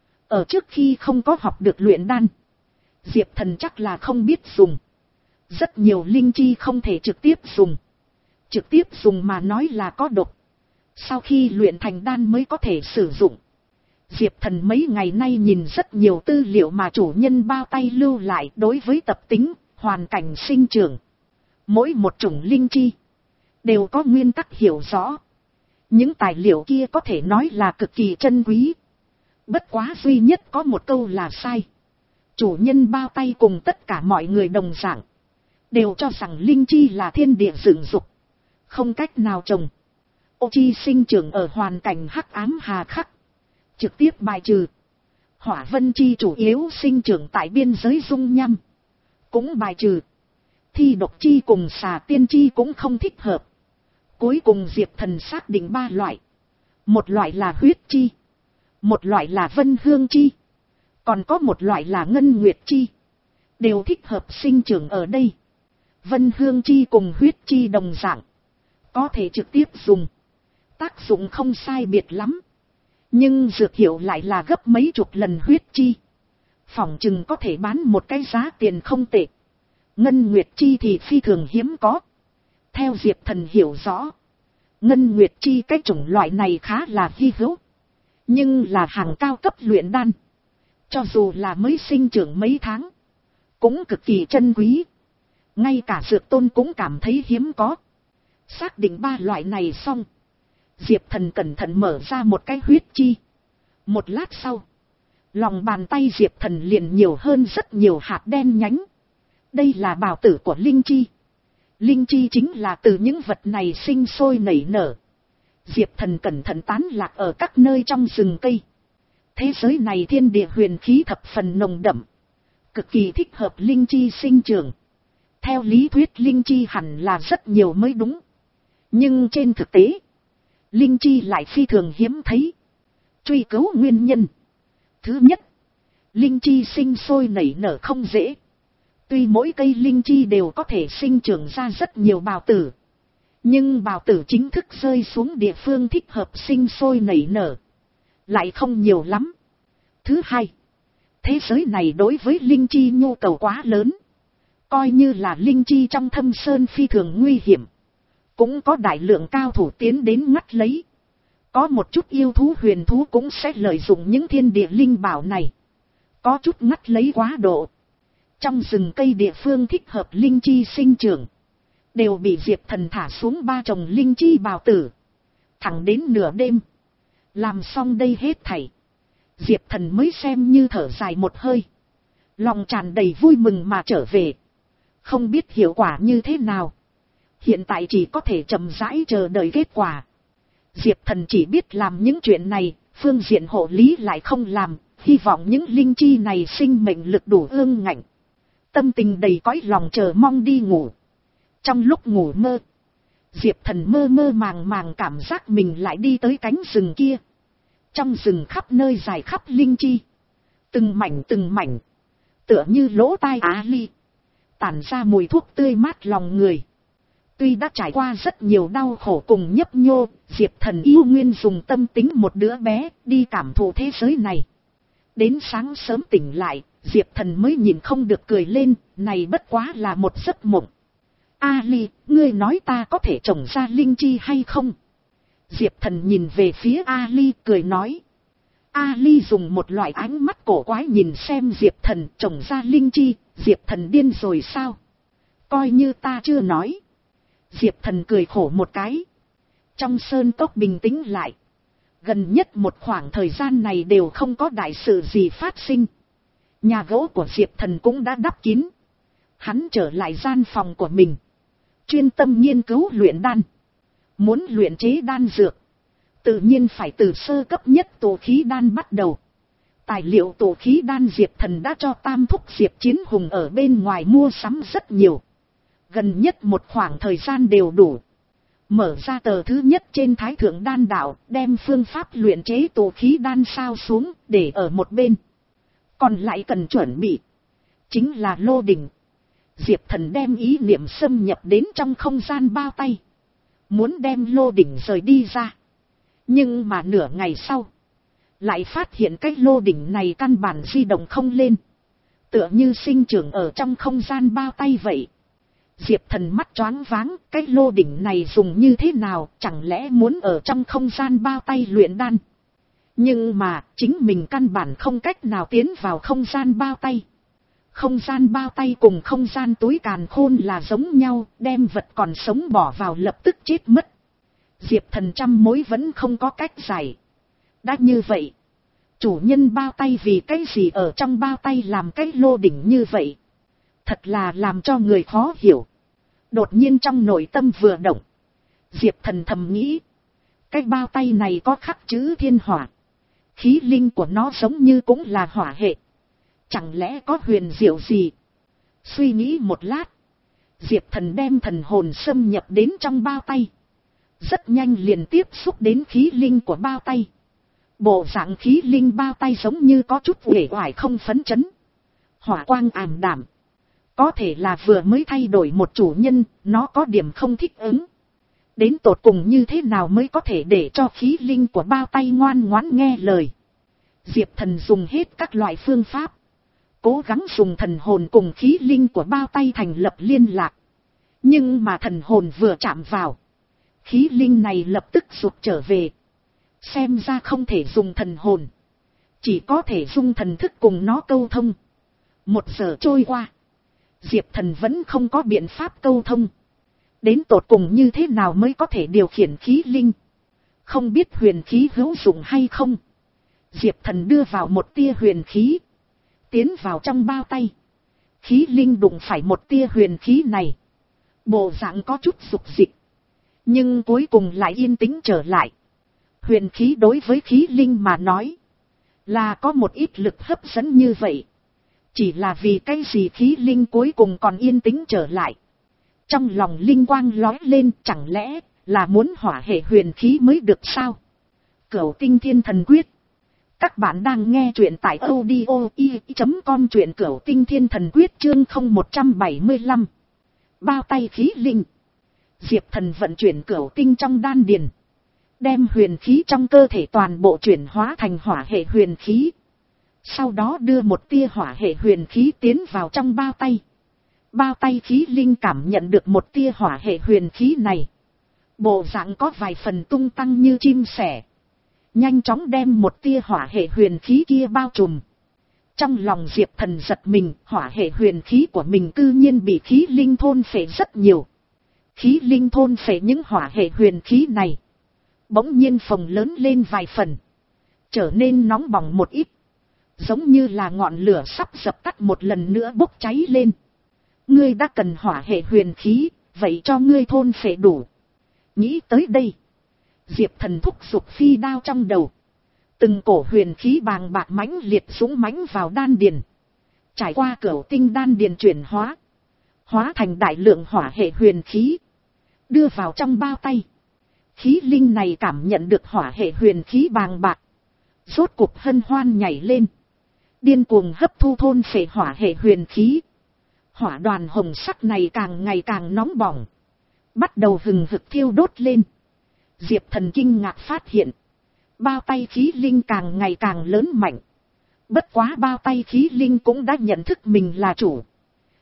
Ở trước khi không có học được luyện đan, Diệp Thần chắc là không biết dùng. Rất nhiều linh chi không thể trực tiếp dùng. Trực tiếp dùng mà nói là có độc. Sau khi luyện thành đan mới có thể sử dụng. Diệp Thần mấy ngày nay nhìn rất nhiều tư liệu mà chủ nhân bao tay lưu lại đối với tập tính, hoàn cảnh sinh trưởng. Mỗi một chủng linh chi đều có nguyên tắc hiểu rõ. Những tài liệu kia có thể nói là cực kỳ chân quý. Bất quá duy nhất có một câu là sai. Chủ nhân bao tay cùng tất cả mọi người đồng dạng, đều cho rằng linh chi là thiên địa dựng dục, không cách nào trồng. Ô chi sinh trưởng ở hoàn cảnh hắc ám hà khắc, trực tiếp bài trừ. Hỏa vân chi chủ yếu sinh trưởng tại biên giới dung nham, cũng bài trừ. Thi độc chi cùng xà tiên chi cũng không thích hợp. Cuối cùng Diệp Thần xác định ba loại. Một loại là huyết chi, một loại là vân hương chi, còn có một loại là ngân nguyệt chi. Đều thích hợp sinh trưởng ở đây. Vân hương chi cùng huyết chi đồng dạng, có thể trực tiếp dùng. Tác dụng không sai biệt lắm. Nhưng dược hiệu lại là gấp mấy chục lần huyết chi. Phỏng chừng có thể bán một cái giá tiền không tệ. Ngân nguyệt chi thì phi thường hiếm có. Theo Diệp Thần hiểu rõ, ngân nguyệt chi cái chủng loại này khá là hy hữu. Nhưng là hàng cao cấp luyện đan. Cho dù là mới sinh trưởng mấy tháng, cũng cực kỳ chân quý. Ngay cả dược tôn cũng cảm thấy hiếm có. Xác định ba loại này xong, Diệp Thần cẩn thận mở ra một cái huyết chi. Một lát sau, lòng bàn tay Diệp Thần liền nhiều hơn rất nhiều hạt đen nhánh. Đây là bào tử của linh chi. Linh chi chính là từ những vật này sinh sôi nảy nở. Diệp Thần cẩn thận tán lạc ở các nơi trong rừng cây. Thế giới này thiên địa huyền khí thập phần nồng đậm, cực kỳ thích hợp linh chi sinh trưởng. Theo lý thuyết linh chi hẳn là rất nhiều mới đúng. Nhưng trên thực tế, linh chi lại phi thường hiếm thấy. Truy cứu nguyên nhân. Thứ nhất, linh chi sinh sôi nảy nở không dễ. Tuy mỗi cây linh chi đều có thể sinh trưởng ra rất nhiều bào tử, nhưng bào tử chính thức rơi xuống địa phương thích hợp sinh sôi nảy nở lại không nhiều lắm. Thứ hai, thế giới này đối với linh chi nhu cầu quá lớn. Coi như là linh chi trong thâm sơn phi thường nguy hiểm, cũng có đại lượng cao thủ tiến đến ngắt lấy. Có một chút yêu thú huyền thú cũng sẽ lợi dụng những thiên địa linh bảo này. Có chút ngắt lấy quá độ. Trong rừng cây địa phương thích hợp linh chi sinh trưởng, đều bị Diệp Thần thả xuống ba trồng linh chi bào tử. Thẳng đến nửa đêm, làm xong đây hết thảy, Diệp Thần mới xem như thở dài một hơi. Lòng tràn đầy vui mừng mà trở về. Không biết hiệu quả như thế nào. Hiện tại chỉ có thể chậm rãi chờ đợi kết quả. Diệp Thần chỉ biết làm những chuyện này, phương diện hộ lý lại không làm. Hy vọng những linh chi này sinh mệnh lực đủ ương ngạnh. Tâm tình đầy cõi lòng chờ mong đi ngủ. Trong lúc ngủ mơ, Diệp Thần mơ mơ màng màng cảm giác mình lại đi tới cánh rừng kia. Trong rừng khắp nơi dài khắp linh chi. Từng mảnh từng mảnh, tựa như lỗ tai á ly, tản ra mùi thuốc tươi mát lòng người. Tuy đã trải qua rất nhiều đau khổ cùng nhấp nhô, Diệp Thần yêu nguyên dùng tâm tính một đứa bé đi cảm thụ thế giới này. Đến sáng sớm tỉnh lại, Diệp Thần mới nhìn không được cười lên, này bất quá là một giấc mộng. Ali, ngươi nói ta có thể trồng ra linh chi hay không? Diệp Thần nhìn về phía Ali cười nói. Ali dùng một loại ánh mắt cổ quái nhìn xem Diệp Thần, trồng ra linh chi, Diệp Thần điên rồi sao? Coi như ta chưa nói. Diệp Thần cười khổ một cái. Trong sơn cốc bình tĩnh lại. Gần nhất một khoảng thời gian này đều không có đại sự gì phát sinh. Nhà gỗ của Diệp Thần cũng đã đắp kín. Hắn trở lại gian phòng của mình. Chuyên tâm nghiên cứu luyện đan. Muốn luyện chế đan dược. Tự nhiên phải từ sơ cấp nhất tổ khí đan bắt đầu. Tài liệu tổ khí đan Diệp Thần đã cho Tam Thúc Diệp Chiến Hùng ở bên ngoài mua sắm rất nhiều. Gần nhất một khoảng thời gian đều đủ. Mở ra tờ thứ nhất trên Thái Thượng Đan Đạo, đem phương pháp luyện chế tổ khí đan sao xuống, để ở một bên. Còn lại cần chuẩn bị. Chính là lô đỉnh. Diệp Thần đem ý niệm xâm nhập đến trong không gian bao tay. Muốn đem lô đỉnh rời đi ra. Nhưng mà nửa ngày sau. Lại phát hiện cái lô đỉnh này căn bản di động không lên. Tựa như sinh trưởng ở trong không gian bao tay vậy. Diệp Thần mắt choáng váng, cái lô đỉnh này dùng như thế nào, chẳng lẽ muốn ở trong không gian bao tay luyện đan. Nhưng mà, chính mình căn bản không cách nào tiến vào không gian bao tay. Không gian bao tay cùng không gian túi càn khôn là giống nhau, đem vật còn sống bỏ vào lập tức chết mất. Diệp Thần trăm mối vẫn không có cách giải. Đã như vậy, chủ nhân bao tay vì cái gì ở trong bao tay làm cái lô đỉnh như vậy? Thật là làm cho người khó hiểu. Đột nhiên trong nội tâm vừa động. Diệp Thần thầm nghĩ. Cái bao tay này có khắc chữ thiên hỏa. Khí linh của nó giống như cũng là hỏa hệ. Chẳng lẽ có huyền diệu gì? Suy nghĩ một lát. Diệp Thần đem thần hồn xâm nhập đến trong bao tay. Rất nhanh liền tiếp xúc đến khí linh của bao tay. Bộ dạng khí linh bao tay giống như có chút uể oải không phấn chấn. Hỏa quang ảm đạm. Có thể là vừa mới thay đổi một chủ nhân, nó có điểm không thích ứng. Đến tột cùng như thế nào mới có thể để cho khí linh của bao tay ngoan ngoãn nghe lời. Diệp Thần dùng hết các loại phương pháp. Cố gắng dùng thần hồn cùng khí linh của bao tay thành lập liên lạc. Nhưng mà thần hồn vừa chạm vào. Khí linh này lập tức rụt trở về. Xem ra không thể dùng thần hồn. Chỉ có thể dùng thần thức cùng nó câu thông. Một giờ trôi qua. Diệp Thần vẫn không có biện pháp câu thông. Đến tột cùng như thế nào mới có thể điều khiển khí linh. Không biết huyền khí hữu dụng hay không. Diệp Thần đưa vào một tia huyền khí. Tiến vào trong bao tay. Khí linh đụng phải một tia huyền khí này. Bộ dạng có chút rục dịch. Nhưng cuối cùng lại yên tĩnh trở lại. Huyền khí đối với khí linh mà nói. Là có một ít lực hấp dẫn như vậy. Chỉ là vì cái gì khí linh cuối cùng còn yên tĩnh trở lại. Trong lòng linh quang lói lên, chẳng lẽ là muốn hỏa hệ huyền khí mới được sao? Cửu Tinh Thiên Thần Quyết. Các bạn đang nghe truyện tại audio i chấm com, truyện Cửu Tinh Thiên Thần Quyết chương không một bảy lăm. Bao tay khí linh. Diệp Thần vận chuyển cửu tinh trong đan điền. Đem huyền khí trong cơ thể toàn bộ chuyển hóa thành hỏa hệ huyền khí. Sau đó đưa một tia hỏa hệ huyền khí tiến vào trong bao tay. Bao tay khí linh cảm nhận được một tia hỏa hệ huyền khí này. Bộ dạng có vài phần tung tăng như chim sẻ. Nhanh chóng đem một tia hỏa hệ huyền khí kia bao trùm. Trong lòng Diệp Thần giật mình, hỏa hệ huyền khí của mình cư nhiên bị khí linh thôn phệ rất nhiều. Khí linh thôn phệ những hỏa hệ huyền khí này. Bỗng nhiên phồng lớn lên vài phần. Trở nên nóng bỏng một ít. Giống như là ngọn lửa sắp dập tắt một lần nữa bốc cháy lên. Ngươi đã cần hỏa hệ huyền khí, vậy cho ngươi thôn phệ đủ. Nghĩ tới đây. Diệp Thần thúc giục phi đao trong đầu. Từng cổ huyền khí bàng bạc mãnh liệt súng mãnh vào đan điền. Trải qua cửu tinh đan điền chuyển hóa. Hóa thành đại lượng hỏa hệ huyền khí. Đưa vào trong bao tay. Khí linh này cảm nhận được hỏa hệ huyền khí bàng bạc. Rốt cuộc hân hoan nhảy lên. Điên cuồng hấp thu thôn phệ hỏa hệ huyền khí. Hỏa đoàn hồng sắc này càng ngày càng nóng bỏng. Bắt đầu hừng hực thiêu đốt lên. Diệp Thần kinh ngạc phát hiện. Bao tay khí linh càng ngày càng lớn mạnh. Bất quá bao tay khí linh cũng đã nhận thức mình là chủ.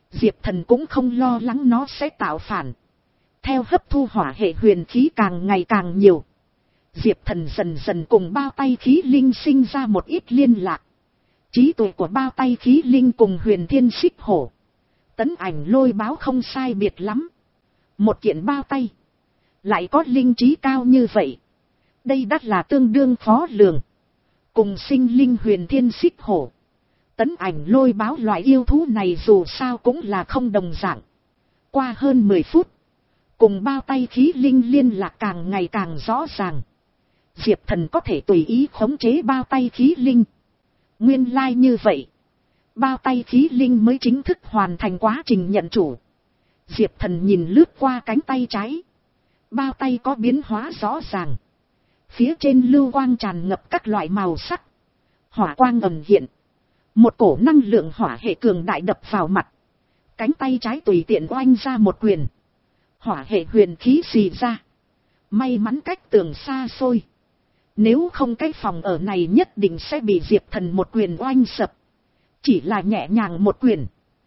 Diệp Thần cũng không lo lắng nó sẽ tạo phản. Theo hấp thu hỏa hệ huyền khí càng ngày càng nhiều, Diệp Thần dần dần cùng bao tay khí linh sinh ra một ít liên lạc. Trí tuệ của bao tay khí linh cùng huyền thiên xích hổ, tấn ảnh lôi báo không sai biệt lắm. Một kiện bao tay lại có linh trí cao như vậy, đây đắt là tương đương khó lường. Cùng sinh linh huyền thiên xích hổ, tấn ảnh lôi báo loại yêu thú này dù sao cũng là không đồng dạng. Qua hơn mười phút, cùng bao tay khí linh liên lạc càng ngày càng rõ ràng. Diệp Thần có thể tùy ý khống chế bao tay khí linh. Nguyên lai như vậy, bao tay khí linh mới chính thức hoàn thành quá trình nhận chủ. Diệp Thần nhìn lướt qua cánh tay trái, bao tay có biến hóa rõ ràng. Phía trên lưu quang tràn ngập các loại màu sắc, hỏa quang ẩn hiện, một cổ năng lượng hỏa hệ cường đại đập vào mặt. Cánh tay trái tùy tiện oanh ra một quyền, hỏa hệ huyền khí xì ra. May mắn cách tường xa xôi, nếu không cái phòng ở này nhất định sẽ bị Diệp Thần một quyền oanh sập. Chỉ là nhẹ nhàng một quyền,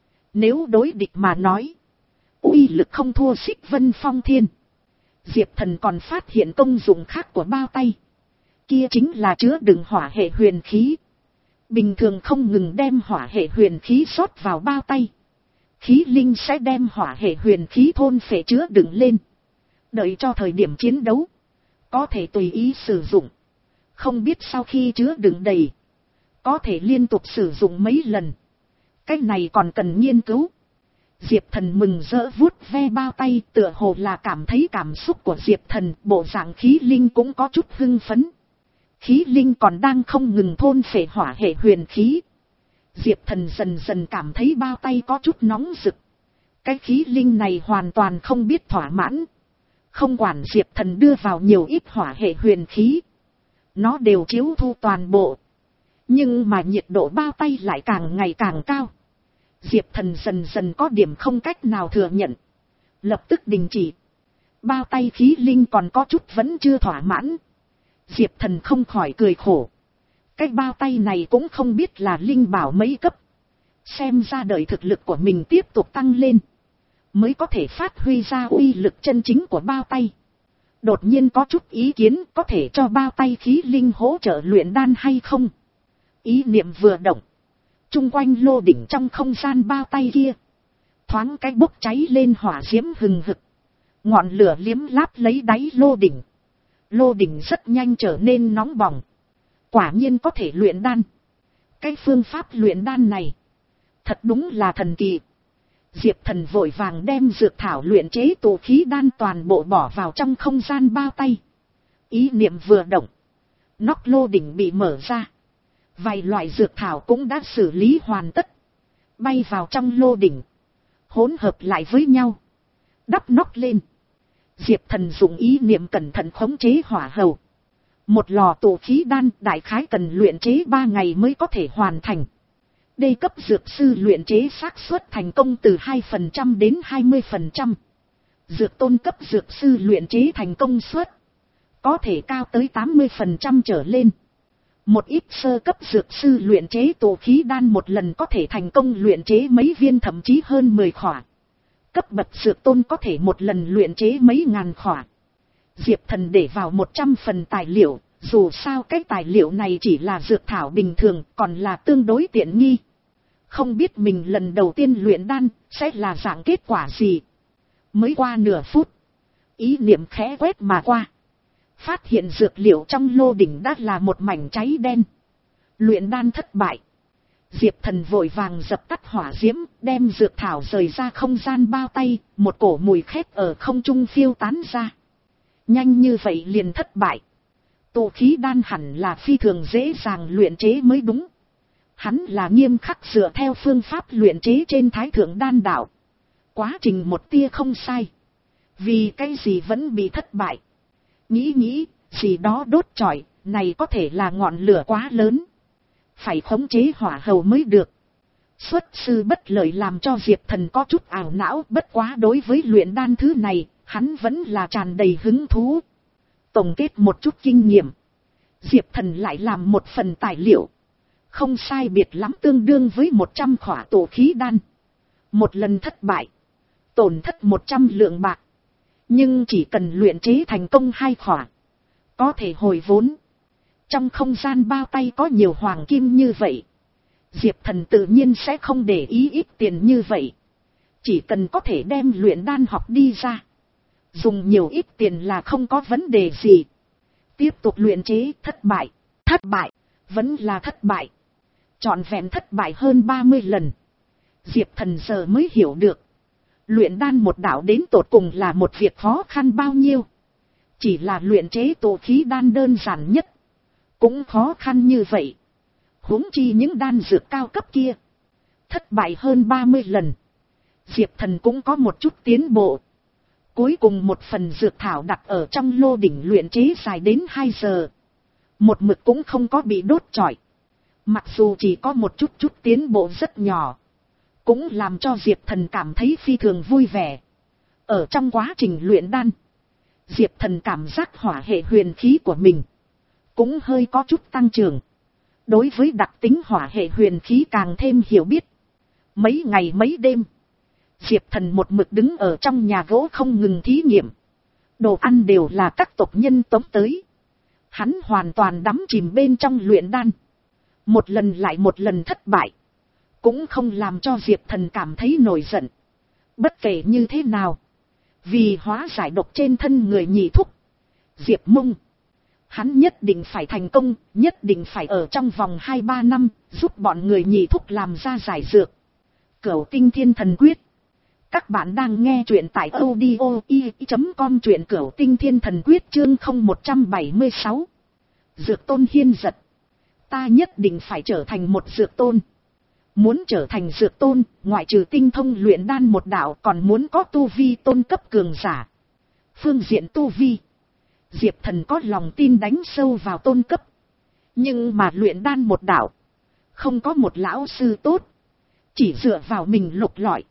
nếu đối địch mà nói, uy lực không thua Xích Vân Phong Thiên. Diệp Thần còn phát hiện công dụng khác của bao tay. Kia chính là chứa đựng hỏa hệ huyền khí. Bình thường không ngừng đem hỏa hệ huyền khí rót vào bao tay, khí linh sẽ đem hỏa hệ huyền khí thôn phệ chứa đựng lên. Đợi cho thời điểm chiến đấu, có thể tùy ý sử dụng. Không biết sau khi chứa đựng đầy, có thể liên tục sử dụng mấy lần. Cái này còn cần nghiên cứu. Diệp Thần mừng rỡ vuốt ve bao tay, tựa hồ là cảm thấy cảm xúc của Diệp Thần. Bộ dạng khí linh cũng có chút hưng phấn. Khí linh còn đang không ngừng thôn phệ hỏa hệ huyền khí. Diệp Thần dần dần cảm thấy bao tay có chút nóng rực. Cái khí linh này hoàn toàn không biết thỏa mãn. Không quản Diệp Thần đưa vào nhiều ít hỏa hệ huyền khí, nó đều chiếu thu toàn bộ. Nhưng mà nhiệt độ bao tay lại càng ngày càng cao. Diệp Thần dần dần có điểm không cách nào thừa nhận, lập tức đình chỉ. Bao tay khí linh còn có chút vẫn chưa thỏa mãn. Diệp Thần không khỏi cười khổ. Cái bao tay này cũng không biết là linh bảo mấy cấp. Xem ra đợi thực lực của mình tiếp tục tăng lên, mới có thể phát huy ra uy lực chân chính của bao tay. Đột nhiên có chút ý kiến, có thể cho bao tay khí linh hỗ trợ luyện đan hay không? Ý niệm vừa động, chung quanh lô đỉnh trong không gian bao tay kia, thoáng cái bốc cháy lên hỏa diễm hừng hực. Ngọn lửa liếm láp lấy đáy lô đỉnh. Lô đỉnh rất nhanh trở nên nóng bỏng. Quả nhiên có thể luyện đan. Cái phương pháp luyện đan này, thật đúng là thần kỳ. Diệp Thần vội vàng đem dược thảo luyện chế tụ khí đan toàn bộ bỏ vào trong không gian bao tay. Ý niệm vừa động, nóc lô đỉnh bị mở ra. Vài loại dược thảo cũng đã xử lý hoàn tất, bay vào trong lô đỉnh, hỗn hợp lại với nhau, đắp nóc lên. Diệp Thần dùng ý niệm cẩn thận khống chế hỏa hầu. Một lò tụ khí đan đại khái cần luyện chế ba ngày mới có thể hoàn thành. Đê cấp dược sư luyện chế xác suất thành công từ hai phần trăm đến hai mươi phần trăm. Dược tôn cấp dược sư luyện chế thành công suất có thể cao tới tám mươi phần trăm trở lên. Một ít sơ cấp dược sư luyện chế tụ khí đan một lần có thể thành công luyện chế mấy viên, thậm chí hơn mười khỏa. Cấp bậc dược tôn có thể một lần luyện chế mấy ngàn khỏa. Diệp Thần để vào một trăm phần tài liệu, dù sao cái tài liệu này chỉ là dược thảo bình thường, còn là tương đối tiện nghi. Không biết mình lần đầu tiên luyện đan sẽ là dạng kết quả gì. Mới qua nửa phút, ý niệm khẽ quét mà qua, phát hiện dược liệu trong lô đỉnh đã là một mảnh cháy đen. Luyện đan thất bại. Diệp Thần vội vàng dập tắt hỏa diễm, đem dược thảo rời ra không gian bao tay, một cổ mùi khét ở không trung phiêu tán ra. Nhanh như vậy liền thất bại. Tụ khí đan hẳn là phi thường dễ dàng luyện chế mới đúng. Hắn là nghiêm khắc dựa theo phương pháp luyện chế trên Thái Thượng Đan Đạo. Quá trình một tia không sai. Vì cái gì vẫn bị thất bại? Nghĩ nghĩ, gì đó đốt chọi, này có thể là ngọn lửa quá lớn. Phải khống chế hỏa hầu mới được. Xuất sư bất lợi làm cho Diệp Thần có chút ảo não, bất quá đối với luyện đan thứ này, hắn vẫn là tràn đầy hứng thú. Tổng kết một chút kinh nghiệm, Diệp Thần lại làm một phần tài liệu. Không sai biệt lắm tương đương với một trăm khỏa tụ khí đan. Một lần thất bại, tổn thất một trăm lượng bạc. Nhưng chỉ cần luyện chế thành công hai khỏa, có thể hồi vốn. Trong không gian bao tay có nhiều hoàng kim như vậy, Diệp Thần tự nhiên sẽ không để ý ít tiền như vậy. Chỉ cần có thể đem luyện đan học đi ra, dùng nhiều ít tiền là không có vấn đề gì. Tiếp tục luyện chế, thất bại, thất bại, vẫn là thất bại. Trọn vẹn thất bại hơn ba mươi lần. Diệp Thần giờ mới hiểu được, luyện đan một đạo đến tột cùng là một việc khó khăn bao nhiêu. Chỉ là luyện chế tụ khí đan đơn giản nhất, cũng khó khăn như vậy. Huống chi những đan dược cao cấp kia. Thất bại hơn ba mươi lần, Diệp Thần cũng có một chút tiến bộ. Cuối cùng một phần dược thảo đặt ở trong lô đỉnh luyện chế dài đến hai giờ. Một mực cũng không có bị đốt trọi. Mặc dù chỉ có một chút chút tiến bộ rất nhỏ, cũng làm cho Diệp Thần cảm thấy phi thường vui vẻ. Ở trong quá trình luyện đan, Diệp Thần cảm giác hỏa hệ huyền khí của mình cũng hơi có chút tăng trưởng. Đối với đặc tính hỏa hệ huyền khí càng thêm hiểu biết. Mấy ngày mấy đêm, Diệp Thần một mực đứng ở trong nhà gỗ không ngừng thí nghiệm. Đồ ăn đều là các tộc nhân tống tới. Hắn hoàn toàn đắm chìm bên trong luyện đan. Một lần lại một lần thất bại, cũng không làm cho Diệp Thần cảm thấy nổi giận. Bất kể như thế nào, vì hóa giải độc trên thân người nhị thúc Diệp Mông, hắn nhất định phải thành công, nhất định phải ở trong vòng hai ba năm giúp bọn người nhị thúc làm ra giải dược. Cửu Tinh Thiên Thần Quyết. Các bạn đang nghe truyện tại audio i chấm com, truyện Cửu Tinh Thiên Thần Quyết chương không một trăm bảy mươi sáu. Dược tôn hiên giật. Ta nhất định phải trở thành một dược tôn. Muốn trở thành dược tôn, ngoại trừ tinh thông luyện đan một đạo còn muốn có tu vi tôn cấp cường giả. Phương diện tu vi, Diệp Thần có lòng tin đánh sâu vào tôn cấp. Nhưng mà luyện đan một đạo, không có một lão sư tốt, chỉ dựa vào mình lục lọi,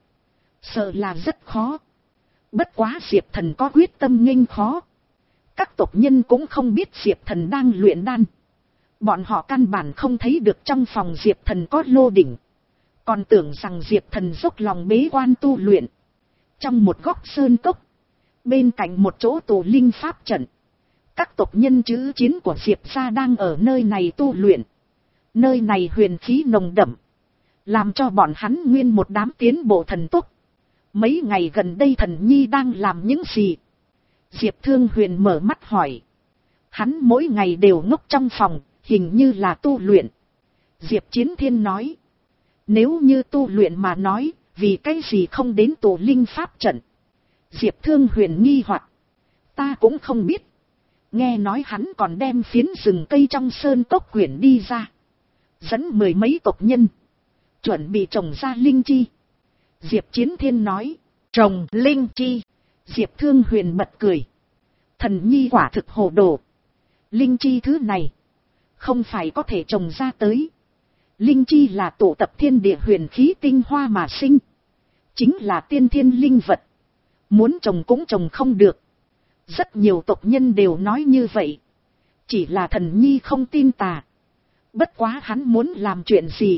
sợ là rất khó. Bất quá Diệp Thần có quyết tâm nghênh khó. Các tộc nhân cũng không biết Diệp Thần đang luyện đan. Bọn họ căn bản không thấy được trong phòng Diệp Thần có lô đỉnh, còn tưởng rằng Diệp Thần dốc lòng bế quan tu luyện. Trong một góc sơn cốc, bên cạnh một chỗ tụ linh pháp trận, các tộc nhân chữ chiến của Diệp gia đang ở nơi này tu luyện. Nơi này huyền khí nồng đậm, làm cho bọn hắn nguyên một đám tiến bộ thần tốc. Mấy ngày gần đây Thần Nhi đang làm những gì? Diệp Thương Huyền mở mắt hỏi. Hắn mỗi ngày đều ngốc trong phòng, hình như là tu luyện. Diệp Chiến Thiên nói. Nếu như tu luyện mà nói, vì cái gì không đến tụ linh pháp trận? Diệp Thương Huyền nghi hoặc. Ta cũng không biết. Nghe nói hắn còn đem phiến rừng cây trong sơn cốc quyển đi ra, dẫn mười mấy tộc nhân, chuẩn bị trồng ra linh chi. Diệp Chiến Thiên nói. Trồng linh chi? Diệp Thương Huyền bật cười. Thần Nhi quả thực hồ đồ. Linh chi thứ này, không phải có thể trồng ra tới. Linh chi là tụ tập thiên địa huyền khí tinh hoa mà sinh, chính là tiên thiên linh vật. Muốn trồng cũng trồng không được. Rất nhiều tộc nhân đều nói như vậy. Chỉ là Thần Nhi không tin tà. Bất quá hắn muốn làm chuyện gì,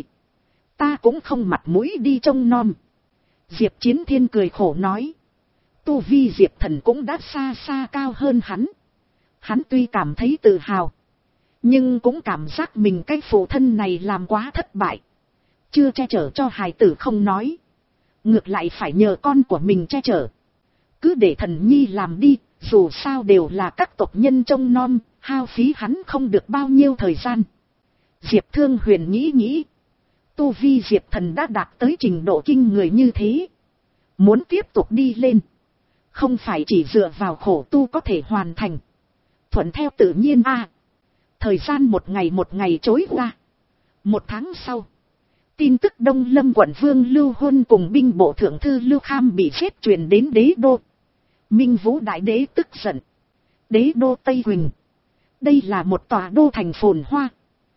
ta cũng không mặt mũi đi trông nom. Diệp Chiến Thiên cười khổ nói. Tu vi Diệp Thần cũng đã xa xa cao hơn hắn. Hắn tuy cảm thấy tự hào, nhưng cũng cảm giác mình cái phụ thân này làm quá thất bại. Chưa che chở cho hài tử không nói, ngược lại phải nhờ con của mình che chở. Cứ để Thần Nhi làm đi, dù sao đều là các tộc nhân trông nom, hao phí hắn không được bao nhiêu thời gian. Diệp Thương Huyền nghĩ nghĩ. Tu vi Diệp Thần đã đạt tới trình độ kinh người như thế, muốn tiếp tục đi lên, không phải chỉ dựa vào khổ tu có thể hoàn thành. Thuận theo tự nhiên a. À, thời gian một ngày một ngày trôi qua. Một tháng sau, tin tức Đông Lâm quận vương Lưu Huân cùng binh bộ thượng thư Lưu Kham bị giết truyền đến đế đô. Minh Vũ đại đế tức giận. Đế đô Tây Huỳnh, đây là một tòa đô thành phồn hoa,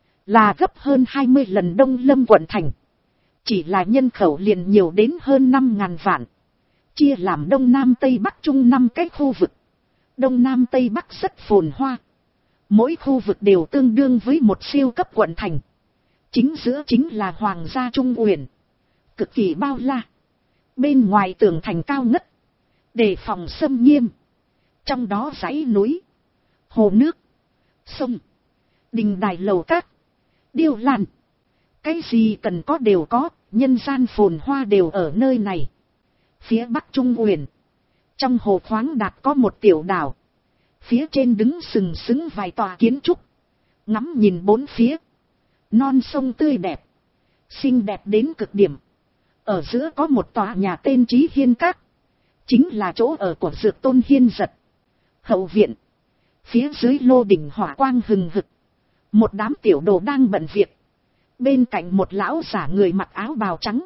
là gấp hơn hai mươi lần Đông Lâm quận thành. Chỉ là nhân khẩu liền nhiều đến hơn năm ngàn vạn. Chia làm Đông Nam Tây Bắc Trung năm cái khu vực. Đông Nam Tây Bắc rất phồn hoa. Mỗi khu vực đều tương đương với một siêu cấp quận thành. Chính giữa chính là Hoàng gia Trung Uyển, cực kỳ bao la. Bên ngoài tường thành cao ngất, đề phòng xâm nghiêm. Trong đó dãy núi, hồ nước, sông, đình đài lầu các, điêu lan. Cái gì cần có đều có, nhân gian phồn hoa đều ở nơi này. Phía bắc Trung Uyển, trong hồ khoáng đạt có một tiểu đảo. Phía trên đứng sừng sững vài tòa kiến trúc, ngắm nhìn bốn phía. Non sông tươi đẹp, xinh đẹp đến cực điểm. Ở giữa có một tòa nhà tên Trí Hiên Các, chính là chỗ ở của Dược Tôn Hiên Giật. Hậu viện, phía dưới lô đỉnh hỏa quang hừng hực, một đám tiểu đồ đang bận việc. Bên cạnh một lão giả người mặc áo bào trắng,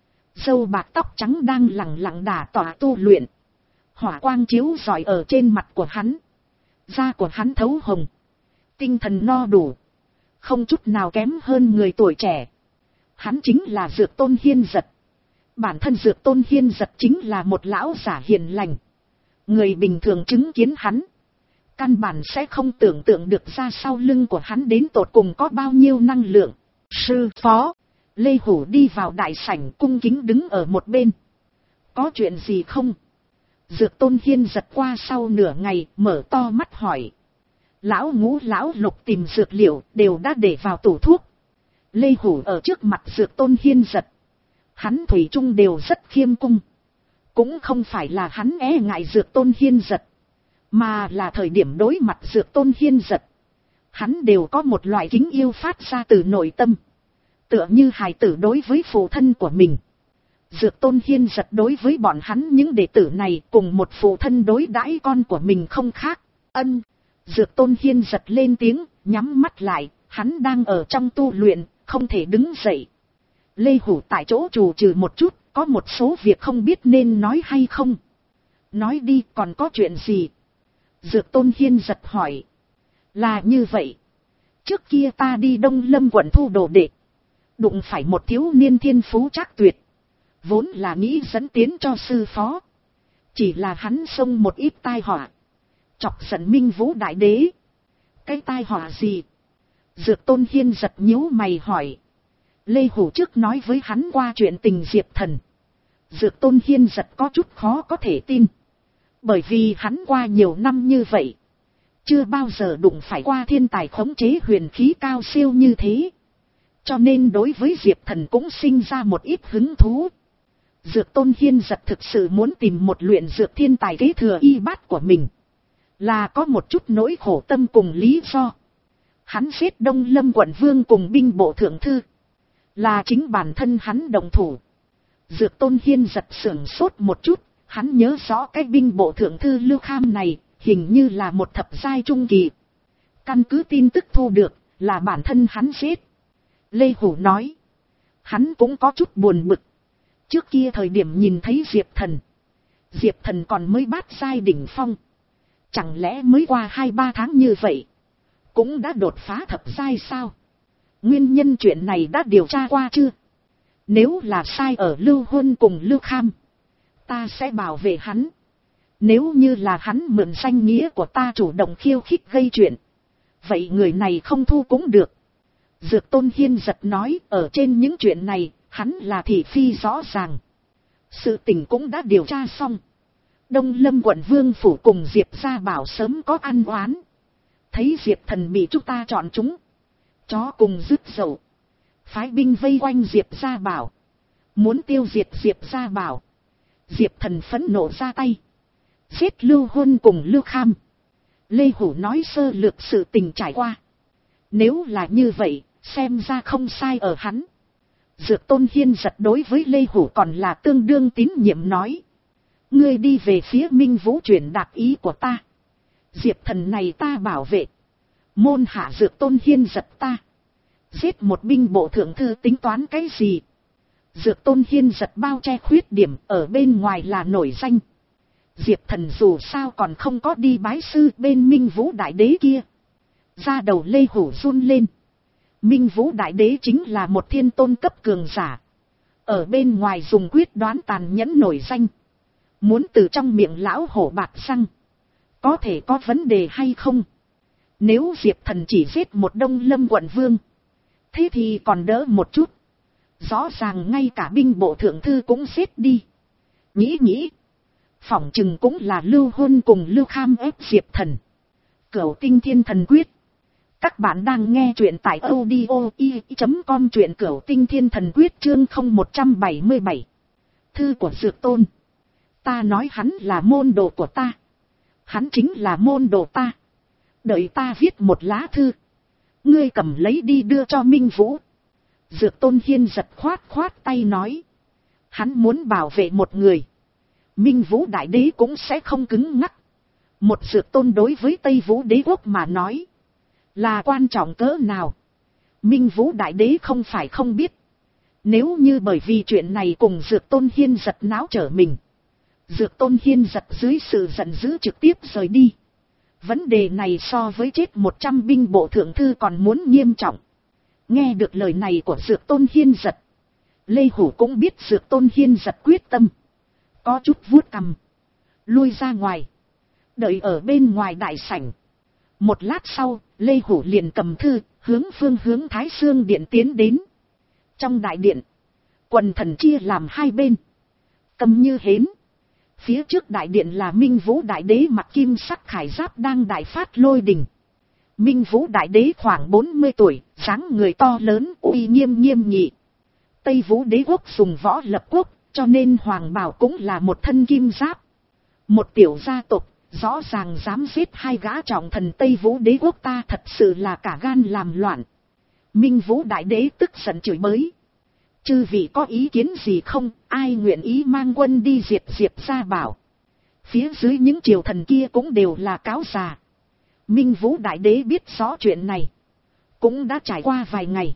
râu bạc tóc trắng đang lẳng lặng đả tỏa tu luyện. Hỏa quang chiếu rọi ở trên mặt của hắn, da của hắn thấu hồng, tinh thần no đủ, không chút nào kém hơn người tuổi trẻ. Hắn chính là Dược Tôn Hiên Giật. Bản thân Dược Tôn Hiên Giật chính là một lão giả hiền lành. Người bình thường chứng kiến hắn, căn bản sẽ không tưởng tượng được ra sau lưng của hắn đến tột cùng có bao nhiêu năng lượng. Sư phó, Lê Hủ đi vào đại sảnh cung kính đứng ở một bên. Có chuyện gì không? Dược Tôn Hiên Giật qua sau nửa ngày mở to mắt hỏi. Lão Ngũ lão Lục tìm dược liệu đều đã để vào tủ thuốc. Lê Hủ ở trước mặt Dược Tôn Hiên Giật, hắn thủy chung đều rất khiêm cung. Cũng không phải là hắn e ngại Dược Tôn Hiên Giật, mà là thời điểm đối mặt Dược Tôn Hiên Giật, hắn đều có một loại kính yêu phát ra từ nội tâm, tựa như hài tử đối với phụ thân của mình. Dược Tôn Hiên Giật đối với bọn hắn những đệ tử này cùng một phụ thân đối đãi con của mình không khác. Ân. Dược Tôn Hiên Giật lên tiếng, nhắm mắt lại, hắn đang ở trong tu luyện, không thể đứng dậy. Lê Hủ tại chỗ trù trừ một chút, có một số việc không biết nên nói hay không. Nói đi, còn có chuyện gì? Dược Tôn Hiên Giật hỏi. Là như vậy. Trước kia ta đi Đông Lâm quận thu đồ đệ, đụng phải một thiếu niên thiên phú trác tuyệt, vốn là nghĩ dẫn tiến cho sư phó. Chỉ là hắn xông một ít tai họa, chọc giận Minh Vũ Đại Đế. Cái tai họa gì? Dược Tôn Hiên Giật nhíu mày hỏi. Lê Hủ trước nói với hắn qua chuyện tình Diệp Thần. Dược Tôn Hiên Giật có chút khó có thể tin, bởi vì hắn qua nhiều năm như vậy, chưa bao giờ đụng phải qua thiên tài khống chế huyền khí cao siêu như thế, cho nên đối với Diệp Thần cũng sinh ra một ít hứng thú. Dược Tôn Hiên Giật thực sự muốn tìm một luyện dược thiên tài kế thừa y bát của mình, là có một chút nỗi khổ tâm cùng lý do. Hắn giết Đông Lâm quận vương cùng binh bộ thượng thư, là chính bản thân hắn đồng thủ. Dược Tôn Hiên Giật sửng sốt một chút, hắn nhớ rõ cái binh bộ thượng thư Lưu Kham này, hình như là một thập giai trung kỳ. Căn cứ tin tức thu được, là bản thân hắn giết. Lê Hủ nói, hắn cũng có chút buồn bực. Trước kia thời điểm nhìn thấy Diệp Thần, Diệp Thần còn mới bát giai đỉnh phong. Chẳng lẽ mới qua hai ba tháng như vậy, cũng đã đột phá thập giai sao? Nguyên nhân chuyện này đã điều tra qua chưa? Nếu là sai ở Lưu Huân cùng Lưu Kham, ta sẽ bảo vệ hắn. Nếu như là hắn mượn danh nghĩa của ta chủ động khiêu khích gây chuyện, vậy người này không thu cũng được. Dược Tôn Hiên Giật nói, ở trên những chuyện này, hắn là thị phi rõ ràng. Sự tình cũng đã điều tra xong. Đông Lâm quận vương phủ cùng Diệp Gia Bảo sớm có ăn oán. Thấy Diệp Thần bị chúng ta chọn chúng, chó cùng dứt dậu, phái binh vây quanh Diệp Gia Bảo, muốn tiêu diệt Diệp Gia Bảo. Diệp Thần phẫn nộ ra tay, giết Lưu Huân cùng Lưu Kham. Lê Hủ nói sơ lược sự tình trải qua. Nếu là như vậy, xem ra không sai ở hắn. Dược Tôn Hiên Giật đối với Lê Hủ còn là tương đương tín nhiệm nói. Ngươi đi về phía Minh Vũ truyền đạt ý của ta. Diệp Thần này ta bảo vệ. Môn hạ Dược Tôn Hiên Giật ta. Giết một binh bộ thượng thư tính toán cái gì? Dược Tôn Hiên Giật bao che khuyết điểm, ở bên ngoài là nổi danh. Diệp Thần dù sao còn không có đi bái sư bên Minh Vũ Đại Đế kia. Da đầu Lê Hủ run lên. Minh Vũ Đại Đế chính là một thiên tôn cấp cường giả, ở bên ngoài dùng quyết đoán tàn nhẫn nổi danh. Muốn từ trong miệng lão hổ bạt răng, có thể có vấn đề hay không? Nếu Diệp Thần chỉ giết một Đông Lâm quận vương, thế thì còn đỡ một chút. Rõ ràng ngay cả binh bộ thượng thư cũng giết đi. Nghĩ nghĩ. Phỏng chừng cũng là Lưu Huân cùng Lưu Kham ép Diệp Thần. Cửu Tinh Thiên Thần Quyết. Các bạn đang nghe truyện tại audio i chấm com, truyện Cửu Tinh Thiên Thần Quyết chương không một trăm bảy mươi bảy. Thư của Dược Tôn. Ta nói hắn là môn đồ của ta. Hắn chính là môn đồ ta. Đợi ta viết một lá thư. Ngươi cầm lấy đi đưa cho Minh Vũ. Dược Tôn Hiên giật khoát khoát tay nói. Hắn muốn bảo vệ một người. Minh Vũ Đại Đế cũng sẽ không cứng ngắc. Một Dược Tôn đối với Tây Vũ Đế Quốc mà nói. Là quan trọng cỡ nào. Minh Vũ Đại Đế không phải không biết. Nếu như bởi vì chuyện này cùng Dược Tôn Hiên giật náo trở mình. Dược Tôn Hiên giật dưới sự giận dữ trực tiếp rời đi. Vấn đề này so với chết một trăm binh bộ thượng thư còn muốn nghiêm trọng. Nghe được lời này của Dược Tôn Hiên giật. Lê Hủ cũng biết Dược Tôn Hiên giật quyết tâm. Có chút vuốt cằm. Lui ra ngoài. Đợi ở bên ngoài đại sảnh. Một lát sau, Lê Hủ liền cầm thư, hướng phương hướng Thái Sương Điện tiến đến. Trong đại điện, quần thần chia làm hai bên. Cầm như hến. Phía trước đại điện là Minh Vũ Đại Đế mặc kim sắc khải giáp đang đại phát lôi đình. Minh Vũ Đại Đế khoảng bốn mươi tuổi, dáng người to lớn, uy nghiêm nghiêm nghị. Tây Vũ Đế Quốc dùng võ lập quốc, cho nên Hoàng Bảo cũng là một thân kim giáp. Một tiểu gia tộc, rõ ràng dám giết hai gã trọng thần Tây Vũ Đế Quốc, ta thật sự là cả gan làm loạn. Minh Vũ Đại Đế tức giận chửi bới. Chư vị có ý kiến gì không, ai nguyện ý mang quân đi diệt Diệp Gia Bảo. Phía dưới những triều thần kia cũng đều là cáo già. Minh Vũ Đại Đế biết rõ chuyện này. Cũng đã trải qua vài ngày.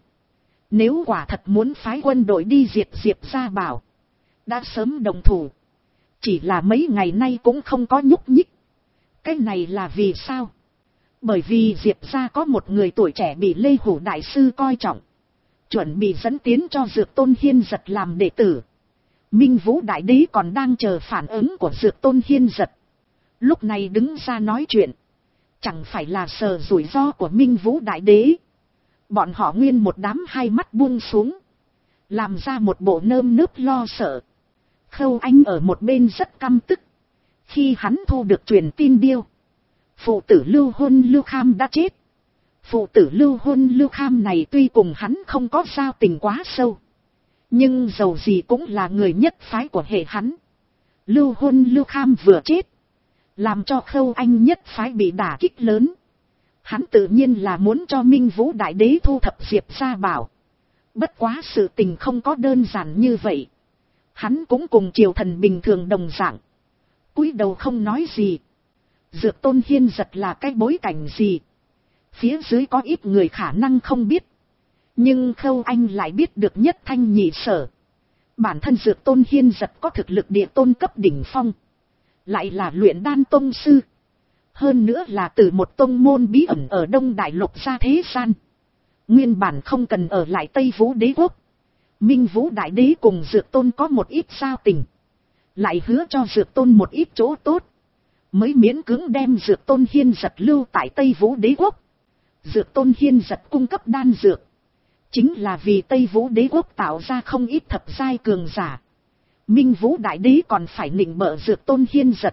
Nếu quả thật muốn phái quân đội đi diệt Diệp Gia Bảo. Đã sớm đồng thủ. Chỉ là mấy ngày nay cũng không có nhúc nhích. Cái này là vì sao? Bởi vì Diệp Gia có một người tuổi trẻ bị Lê Hủ Đại Sư coi trọng. Chuẩn bị dẫn tiến cho Dược Tôn Hiên giật làm đệ tử. Minh Vũ Đại Đế còn đang chờ phản ứng của Dược Tôn Hiên giật. Lúc này đứng ra nói chuyện. Chẳng phải là sờ rủi ro của Minh Vũ Đại Đế. Bọn họ nguyên một đám hai mắt buông xuống. Làm ra một bộ nơm nớp lo sợ. Khâu Anh ở một bên rất căm tức. Khi hắn thu được truyền tin điêu. Phụ tử Lưu Huân Lưu Kham đã chết. Phụ tử Lưu Huân Lưu Kham này tuy cùng hắn không có giao tình quá sâu. Nhưng dầu gì cũng là người nhất phái của hệ hắn. Lưu Huân Lưu Kham vừa chết. Làm cho Khâu Anh nhất phái bị đả kích lớn. Hắn tự nhiên là muốn cho Minh Vũ Đại Đế thu thập Diệp Gia Bảo. Bất quá sự tình không có đơn giản như vậy. Hắn cũng cùng triều thần bình thường đồng dạng. Cúi đầu không nói gì. Dược Tôn Hiên giật là cái bối cảnh gì. Phía dưới có ít người khả năng không biết. Nhưng Khâu Anh lại biết được nhất thanh nhị sở. Bản thân Dược Tôn Hiên giật có thực lực địa tôn cấp đỉnh phong. Lại là luyện đan tông sư. Hơn nữa là từ một tông môn bí ẩn ở Đông Đại Lục ra thế gian. Nguyên bản không cần ở lại Tây Vũ Đế Quốc. Minh Vũ Đại Đế cùng Dược Tôn có một ít giao tình. Lại hứa cho Dược Tôn một ít chỗ tốt. Mới miễn cưỡng đem Dược Tôn Hiên giật lưu tại Tây Vũ Đế Quốc. Dược Tôn Hiên giật cung cấp đan dược. Chính là vì Tây Vũ Đế Quốc tạo ra không ít thập giai cường giả. Minh Vũ Đại Đế còn phải nịnh bợ Dược Tôn Hiên giật.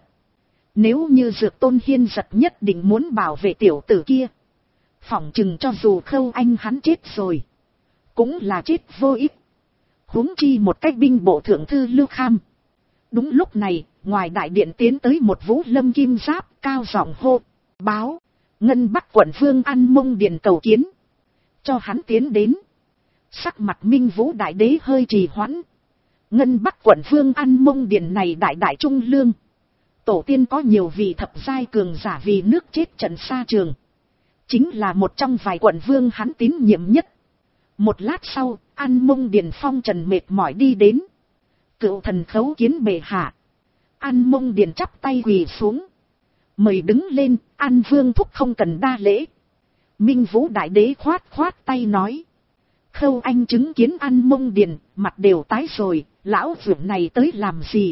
Nếu như Dược Tôn Hiên giật nhất định muốn bảo vệ tiểu tử kia. Phỏng chừng cho dù Khâu Anh hắn chết rồi. Cũng là chết vô ích. Huống chi một cách binh bộ thượng thư Lưu Kham. Đúng lúc này, ngoài đại điện tiến tới một Vũ Lâm kim giáp, cao giọng hô, báo, Ngân Bắc quận Vương An Mông Điện cầu kiến. Cho hắn tiến đến. Sắc mặt Minh Vũ Đại Đế hơi trì hoãn. Ngân Bắc quận Vương An Mông Điện này đại đại trung lương. Tổ tiên có nhiều vị thập giai cường giả vì nước chết trận xa trường. Chính là một trong vài quận vương hắn tín nhiệm nhất. Một lát sau, An Mông Điện phong trần mệt mỏi đi đến. Cựu thần khấu kiến bệ hạ. An Mông Điện chắp tay quỳ xuống. Mời đứng lên, An Vương thúc không cần đa lễ. Minh Vũ Đại Đế khoát khoát tay nói. Khâu Anh chứng kiến An Mông Điện, mặt đều tái rồi, lão vượng này tới làm gì?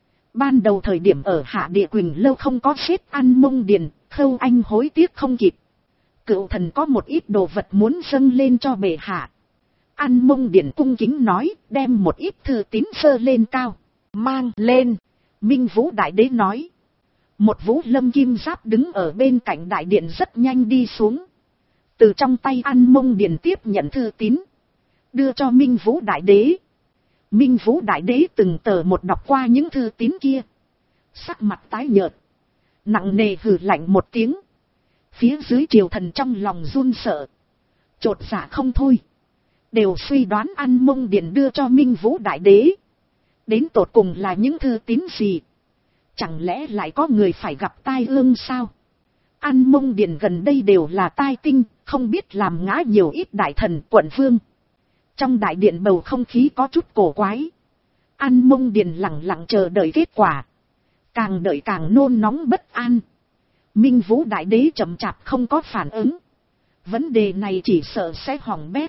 Ban đầu thời điểm ở Hạ Địa Quỳnh lâu không có xếp An Mông Điện, Khâu Anh hối tiếc không kịp. Cựu thần có một ít đồ vật muốn dâng lên cho bệ hạ. An Mông Điện cung kính nói, đem một ít thư tín sơ lên cao. mang lên. Minh Vũ Đại Đế nói. Một Vũ Lâm kim giáp đứng ở bên cạnh đại điện rất nhanh đi xuống. Từ trong tay An Mông Điền tiếp nhận thư tín. Đưa cho Minh Vũ Đại Đế. Minh Vũ Đại Đế từng tờ một đọc qua những thư tín kia. Sắc mặt tái nhợt. Nặng nề hừ lạnh một tiếng. Phía dưới triều thần trong lòng run sợ. Chột dạ không thôi. Đều suy đoán An Mông Điền đưa cho Minh Vũ Đại Đế. Đến tột cùng là những thư tín gì? Chẳng lẽ lại có người phải gặp tai ương sao? An Mông Điền gần đây đều là tai tinh, không biết làm ngã nhiều ít đại thần quận vương. Trong đại điện bầu không khí có chút cổ quái. An Mông Điền lặng lặng chờ đợi kết quả. Càng đợi càng nôn nóng bất an. Minh Vũ Đại Đế chậm chạp không có phản ứng. Vấn đề này chỉ sợ sẽ hỏng bét.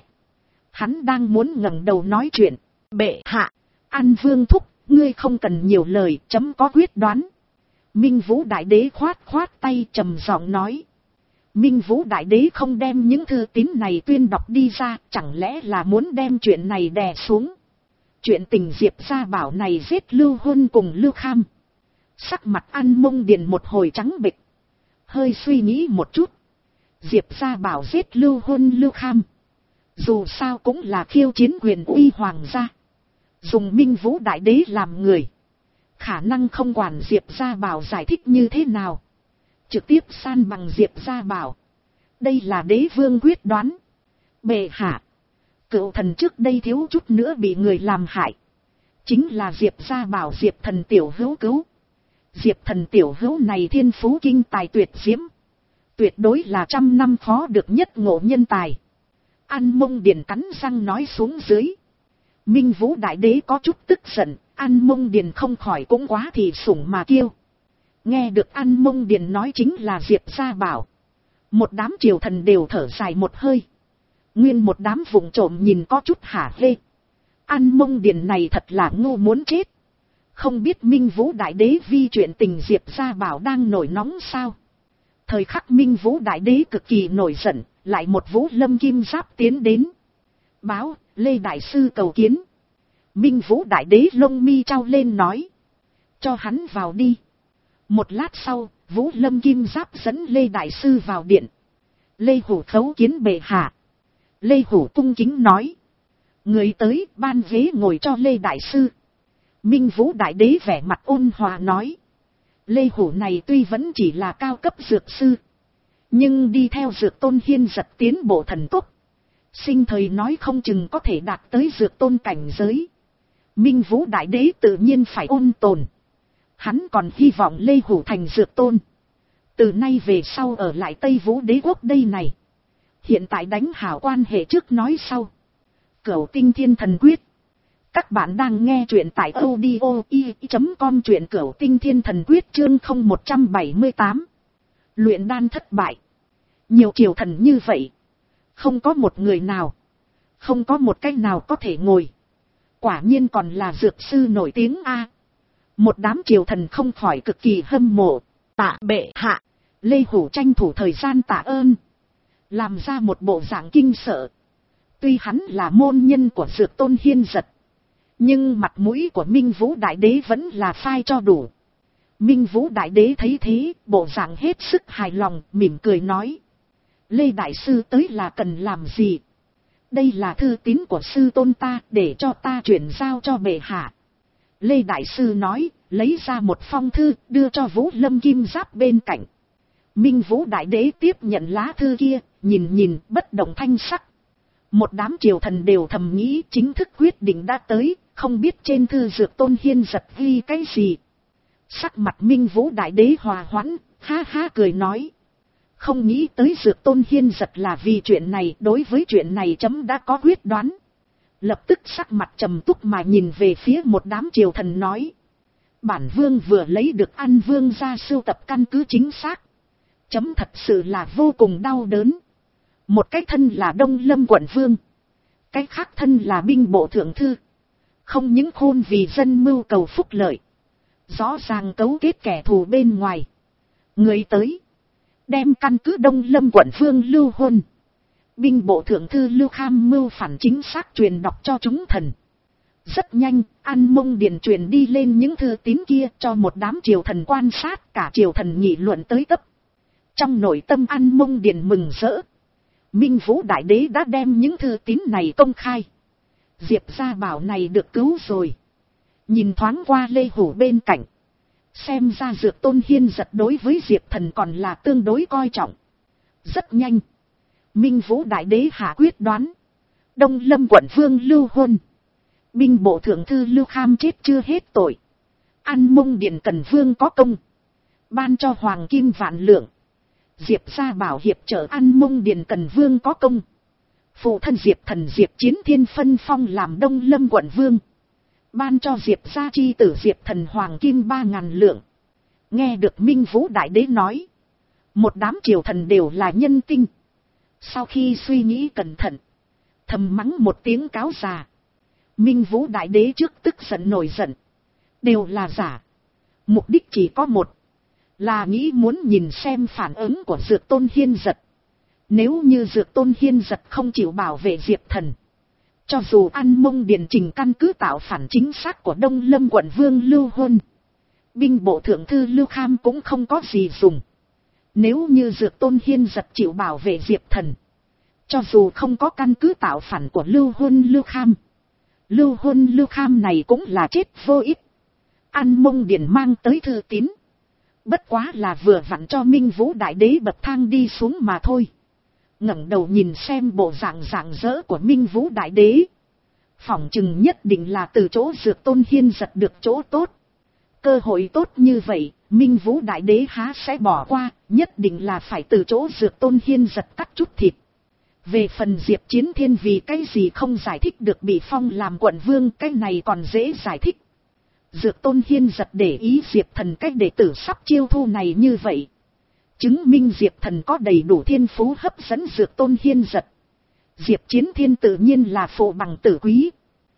Hắn đang muốn ngẩng đầu nói chuyện. Bệ hạ, An Vương thúc, ngươi không cần nhiều lời, chấm có quyết đoán. Minh Vũ Đại Đế khoát khoát tay trầm giọng nói. Minh Vũ Đại Đế không đem những thư tín này tuyên đọc đi ra, chẳng lẽ là muốn đem chuyện này đè xuống. Chuyện tình Diệp Gia Bảo này giết Lưu Huân cùng Lưu Kham. Sắc mặt An Mông Điền một hồi trắng bệch. Hơi suy nghĩ một chút. Diệp Gia Bảo giết Lưu Huân Lưu Kham. Dù sao cũng là khiêu chiến quyền uy hoàng gia. Dùng Minh Vũ Đại Đế làm người. Khả năng không quản Diệp Gia Bảo giải thích như thế nào. Trực tiếp san bằng Diệp Gia Bảo. Đây là đế vương quyết đoán. Bệ hạ. Cựu thần trước đây thiếu chút nữa bị người làm hại. Chính là Diệp Gia Bảo Diệp thần tiểu hữu cứu. Diệp thần tiểu hữu này thiên phú kinh tài tuyệt diễm. Tuyệt đối là trăm năm khó được nhất ngộ nhân tài. An Mông Điền cắn răng nói xuống dưới. Minh Vũ Đại Đế có chút tức giận. An Mông Điền không khỏi cũng quá thì sủng mà kiêu. Nghe được An Mông Điền nói chính là Diệp Gia Bảo. Một đám triều thần đều thở dài một hơi. Nguyên một đám vụng trộm nhìn có chút hả hê. An Mông Điền này thật là ngu muốn chết. Không biết Minh Vũ Đại Đế vi chuyện tình Diệp Gia Bảo đang nổi nóng sao. Thời khắc Minh Vũ Đại Đế cực kỳ nổi giận. Lại một Vũ Lâm kim giáp tiến đến. Báo, Lê Đại Sư cầu kiến. Minh Vũ Đại Đế lông mi trao lên nói. Cho hắn vào đi. Một lát sau, Vũ Lâm kim giáp dẫn Lê Đại Sư vào điện. Lê Hủ khấu kiến bệ hạ. Lê Hủ cung kính nói. Người tới ban ghế ngồi cho Lê Đại Sư. Minh Vũ Đại Đế vẻ mặt ôn hòa nói. Lê Hủ này tuy vẫn chỉ là cao cấp dược sư. Nhưng đi theo Dược Tôn Hiên giật tiến bộ thần tốc. Sinh thời nói không chừng có thể đạt tới Dược Tôn cảnh giới. Minh Vũ Đại Đế tự nhiên phải ôn tồn. Hắn còn hy vọng Lê Hủ thành Dược Tôn. Từ nay về sau ở lại Tây Vũ Đế Quốc đây này. Hiện tại đánh hảo quan hệ trước nói sau. Cửu Tinh Thiên Thần Quyết. Các bạn đang nghe truyện tại audio i chấm com truyện Cửu Tinh Thiên Thần Quyết chương không một trăm bảy mươi tám. Luyện đan thất bại. Nhiều triều thần như vậy. Không có một người nào. Không có một cách nào có thể ngồi. Quả nhiên còn là dược sư nổi tiếng a. Một đám triều thần không khỏi cực kỳ hâm mộ. Tạ bệ hạ. Lê Hủ tranh thủ thời gian tạ ơn. Làm ra một bộ dạng kinh sợ. Tuy hắn là môn nhân của Dược Tôn Hiên giật. Nhưng mặt mũi của Minh Vũ Đại Đế vẫn là phai cho đủ. Minh Vũ Đại Đế thấy thế, bộ dạng hết sức hài lòng, mỉm cười nói. Lê Đại Sư tới là cần làm gì? Đây là thư tín của sư tôn ta, để cho ta chuyển giao cho bệ hạ. Lê Đại Sư nói, lấy ra một phong thư, đưa cho Vũ Lâm kim giáp bên cạnh. Minh Vũ Đại Đế tiếp nhận lá thư kia, nhìn nhìn, bất động thanh sắc. Một đám triều thần đều thầm nghĩ chính thức quyết định đã tới, không biết trên thư Dược Tôn Hiên giật ghi cái gì. Sắc mặt Minh Vũ Đại Đế hòa hoãn, ha ha cười nói. Không nghĩ tới Dược Tôn Hiên giật là vì chuyện này, đối với chuyện này chấm đã có quyết đoán. Lập tức sắc mặt trầm túc mà nhìn về phía một đám triều thần nói. Bản vương vừa lấy được An Vương ra sưu tập căn cứ chính xác. Chấm thật sự là vô cùng đau đớn. Một cái thân là Đông Lâm quận vương. Cái khác thân là binh bộ thượng thư. Không những khôn vì dân mưu cầu phúc lợi. Rõ ràng cấu kết kẻ thù bên ngoài. Người tới. Đem căn cứ Đông Lâm quận vương Lưu Huân. Binh bộ thượng thư Lưu Kham mưu phản chính xác truyền đọc cho chúng thần. Rất nhanh, An Mông Điện truyền đi lên những thư tín kia cho một đám triều thần quan sát, cả triều thần nghị luận tới tấp. Trong nội tâm An Mông Điện mừng rỡ. Minh Vũ Đại Đế đã đem những thư tín này công khai. Diệp Gia Bảo này được cứu rồi. Nhìn thoáng qua Lê Hủ bên cạnh. Xem ra Dược Tôn Hiên Giật đối với Diệp Thần còn là tương đối coi trọng. Rất nhanh. Minh Vũ Đại Đế hạ quyết đoán. Đông Lâm quận vương Lưu Huân. Binh bộ thượng thư Lưu Kham chết chưa hết tội. An Mông Điện Cần Vương có công. Ban cho Hoàng Kim vạn lượng. Diệp Gia Bảo hiệp trợ An Mông Điện Cần Vương có công. Phụ thân Diệp Thần Diệp Chiến Thiên phân phong làm Đông Lâm quận vương. Ban cho Diệp Gia chi tử Diệp Thần Hoàng Kim ba ngàn lượng. Nghe được Minh Vũ Đại Đế nói. Một đám triều thần đều là nhân tinh. Sau khi suy nghĩ cẩn thận. Thầm mắng một tiếng cáo già. Minh Vũ Đại Đế trước tức giận nổi giận. Đều là giả. Mục đích chỉ có một. Là nghĩ muốn nhìn xem phản ứng của Dược Tôn Hiên Giật. Nếu như Dược Tôn Hiên Giật không chịu bảo vệ Diệp Thần. Cho dù An Mông Điện trình căn cứ tạo phản chính xác của Đông Lâm quận vương Lưu Huân. Binh bộ thượng thư Lưu Kham cũng không có gì dùng. Nếu như Dược Tôn Hiên Giật chịu bảo vệ Diệp Thần. Cho dù không có căn cứ tạo phản của Lưu Huân Lưu Kham. Lưu Huân Lưu Kham này cũng là chết vô ích. An Mông Điện mang tới thư tín. Bất quá là vừa vặn cho Minh Vũ Đại Đế bậc thang đi xuống mà thôi. Ngẩng đầu nhìn xem bộ dạng rạng rỡ của Minh Vũ Đại Đế. Phỏng chừng nhất định là từ chỗ Dược Tôn Hiên Giật được chỗ tốt. Cơ hội tốt như vậy, Minh Vũ Đại Đế há sẽ bỏ qua, nhất định là phải từ chỗ Dược Tôn Hiên Giật cắt chút thịt. Về phần Diệp Chiến Thiên vì cái gì không giải thích được bị phong làm quận vương, cái này còn dễ giải thích. Dược Tôn Hiên Giật để ý Diệp Thần cách đệ tử sắp chiêu thu này như vậy. Chứng minh Diệp Thần có đầy đủ thiên phú hấp dẫn Dược Tôn Hiên Giật. Diệp Chiến Thiên tự nhiên là phụ bằng tử quý.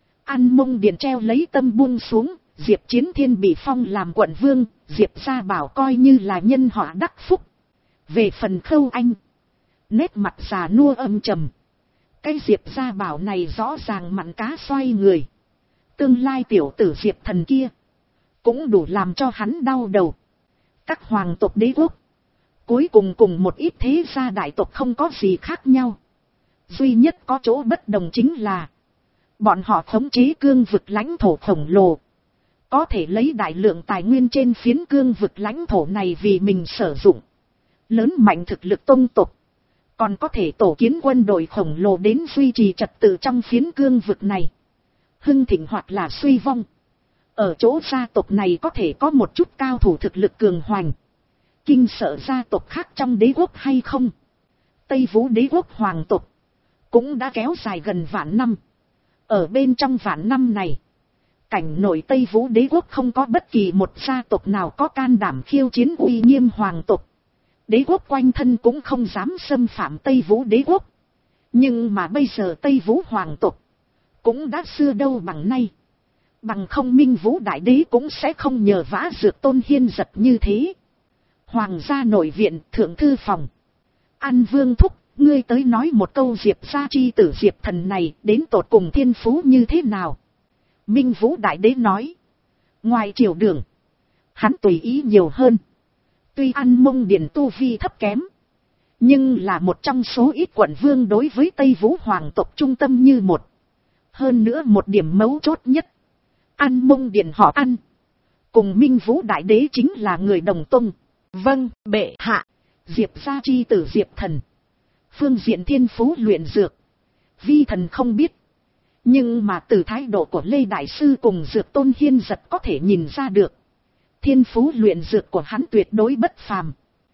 An Mông Điện treo lấy tâm buông xuống, Diệp Chiến Thiên bị phong làm quận vương, Diệp Gia Bảo coi như là nhân họa đắc phúc. Về phần Khâu Anh, nét mặt già nua âm trầm. Cái Diệp Gia Bảo này rõ ràng mặn cá xoay người. Tương lai tiểu tử Diệp Thần kia cũng đủ làm cho hắn đau đầu. Các hoàng tộc đế quốc cuối cùng cùng một ít thế gia đại tộc không có gì khác nhau. Duy nhất có chỗ bất đồng chính là bọn họ khống chế cương vực lãnh thổ khổng lồ. Có thể lấy đại lượng tài nguyên trên phiến cương vực lãnh thổ này vì mình sử dụng. Lớn mạnh thực lực tông tộc. Còn có thể tổ kiến quân đội khổng lồ đến duy trì trật tự trong phiến cương vực này. Hưng thịnh hoặc là suy vong. Ở chỗ gia tộc này có thể có một chút cao thủ thực lực cường hoành. Kinh sợ gia tộc khác trong đế quốc hay không? Tây Vũ đế quốc hoàng tộc cũng đã kéo dài gần vạn năm. Ở bên trong vạn năm này, cảnh nội Tây Vũ đế quốc không có bất kỳ một gia tộc nào có can đảm khiêu chiến uy nghiêm hoàng tộc. Đế quốc quanh thân cũng không dám xâm phạm Tây Vũ đế quốc. Nhưng mà bây giờ Tây Vũ hoàng tộc cũng đã xưa đâu bằng nay. Bằng không Minh Vũ Đại Đế cũng sẽ không nhờ vả Dược Tôn Hiên Giật như thế. Hoàng gia nội viện, thượng thư phòng. An Vương thúc, ngươi tới nói một câu Diệp gia chi tử Diệp Thần này đến tột cùng thiên phú như thế nào? Minh Vũ Đại Đế nói. Ngoài triều đường, hắn tùy ý nhiều hơn. Tuy An Mông Điện tu vi thấp kém, nhưng là một trong số ít quận vương đối với Tây Vũ hoàng tộc trung tâm như một. Hơn nữa một điểm mấu chốt nhất. An Mông Điện họ An. Cùng Minh Vũ Đại Đế chính là người đồng tông. Vâng, bệ hạ. Diệp gia chi tử Diệp Thần. Phương diện thiên phú luyện dược, vi thần không biết. Nhưng mà từ thái độ của Lê Đại Sư cùng Dược Tôn Hiên Giật có thể nhìn ra được. Thiên phú luyện dược của hắn tuyệt đối bất phàm.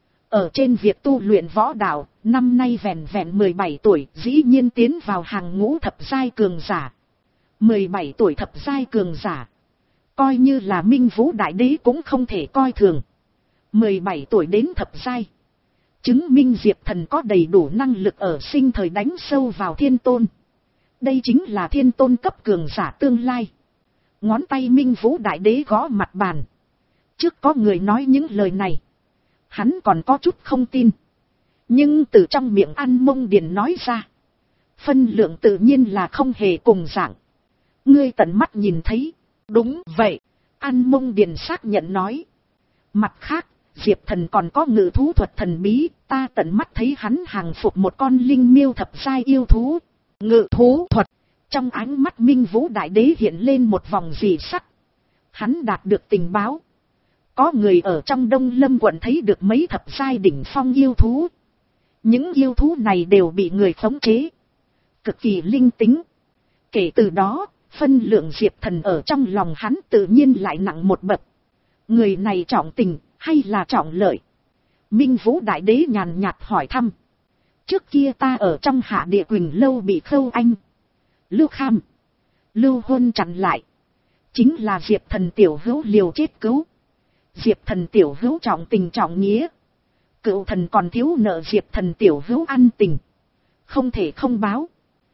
Ở trên việc tu luyện võ đạo, năm nay vẹn vẹn mười bảy tuổi, dĩ nhiên tiến vào hàng ngũ thập giai cường giả. mười bảy tuổi thập giai cường giả, coi như là Minh Vũ Đại Đế cũng không thể coi thường. mười bảy tuổi đến thập giai, chứng minh Diệp Thần có đầy đủ năng lực ở sinh thời đánh sâu vào thiên tôn. Đây chính là thiên tôn cấp cường giả tương lai. Ngón tay Minh Vũ Đại Đế gõ mặt bàn. Trước có người nói những lời này, hắn còn có chút không tin. Nhưng từ trong miệng An Mông Điện nói ra, phân lượng tự nhiên là không hề cùng dạng. Ngươi tận mắt nhìn thấy. Đúng vậy. An Mông Điền xác nhận nói. Mặt khác, Diệp Thần còn có ngự thú thuật thần bí, ta tận mắt thấy hắn hàng phục một con linh miêu thập giai yêu thú. Ngự thú thuật. Trong ánh mắt Minh Vũ Đại Đế hiện lên một vòng dị sắc. Hắn đạt được tình báo. Có người ở trong Đông Lâm quận thấy được mấy thập giai đỉnh phong yêu thú. Những yêu thú này đều bị người khống chế. Cực kỳ linh tính. Kể từ đó, phân lượng Diệp Thần ở trong lòng hắn tự nhiên lại nặng một bậc. Người này trọng tình, hay là trọng lợi? Minh Vũ Đại Đế nhàn nhạt hỏi thăm. Trước kia ta ở trong Hạ Địa Quỳnh Lâu bị Khâu Anh, Lưu Kham, Lưu Huân chặn lại. Chính là Diệp Thần tiểu hữu liều chết cứu. Diệp Thần tiểu hữu trọng tình trọng nghĩa. Cựu thần còn thiếu nợ Diệp Thần tiểu hữu ăn tình. Không thể không báo.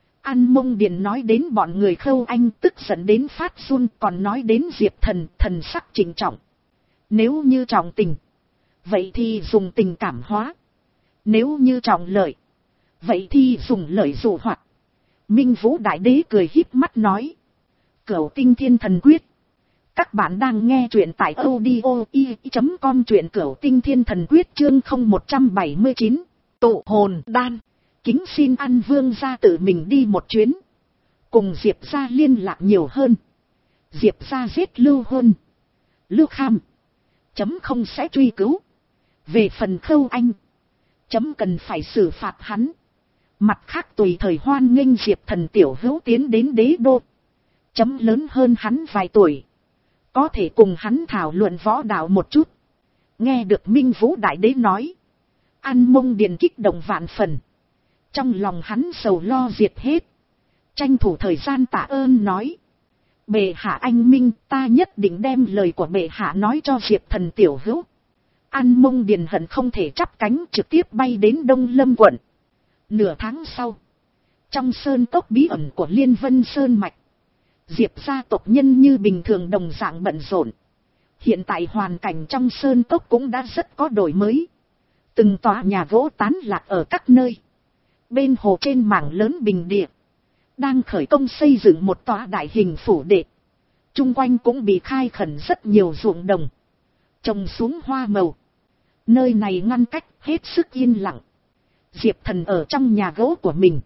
An Mông Điền nói đến bọn người Khâu Anh tức giận đến phát run, còn nói đến Diệp Thần, thần sắc trịnh trọng. Nếu như trọng tình, vậy thì dùng tình cảm hóa. Nếu như trọng lợi, vậy thì dùng lợi dụ hoặc. Minh Vũ Đại Đế cười híp mắt nói. Cửu Tinh Thiên Thần Quyết. Các bạn đang nghe truyện tại audio i chấm com, truyện Cửu Tinh Thiên Thần Quyết chương không một bảy chín. Tụ hồn đan. Kính xin An Vương gia tự mình đi một chuyến. Cùng Diệp gia liên lạc nhiều hơn. Diệp gia giết Lưu Huân, Lưu Kham, chấm không sẽ truy cứu. Về phần Khâu Anh, chấm cần phải xử phạt hắn. Mặt khác tùy thời hoan nghênh Diệp Thần tiểu hữu tiến đến đế đô. Chấm lớn hơn hắn vài tuổi, có thể cùng hắn thảo luận võ đạo một chút. Nghe được Minh Vũ Đại Đế nói, An Mông Điền kích động vạn phần. Trong lòng hắn sầu lo diệt hết. Tranh thủ thời gian tạ ơn nói. Bệ hạ anh minh, ta nhất định đem lời của bệ hạ nói cho Diệp Thần tiểu hữu. An Mông Điền hận không thể chắp cánh trực tiếp bay đến Đông Lâm quận. Nửa tháng sau, trong sơn cốc bí ẩn của Liên Vân Sơn Mạch, Diệp gia tộc nhân như bình thường đồng dạng bận rộn. Hiện tại hoàn cảnh trong sơn cốc cũng đã rất có đổi mới. Từng tòa nhà gỗ tán lạc ở các nơi. Bên hồ trên mảng lớn bình địa, đang khởi công xây dựng một tòa đại hình phủ đệ. Trung quanh cũng bị khai khẩn rất nhiều ruộng đồng, trồng xuống hoa màu. Nơi này ngăn cách hết sức yên lặng. Diệp Thần ở trong nhà gỗ của mình,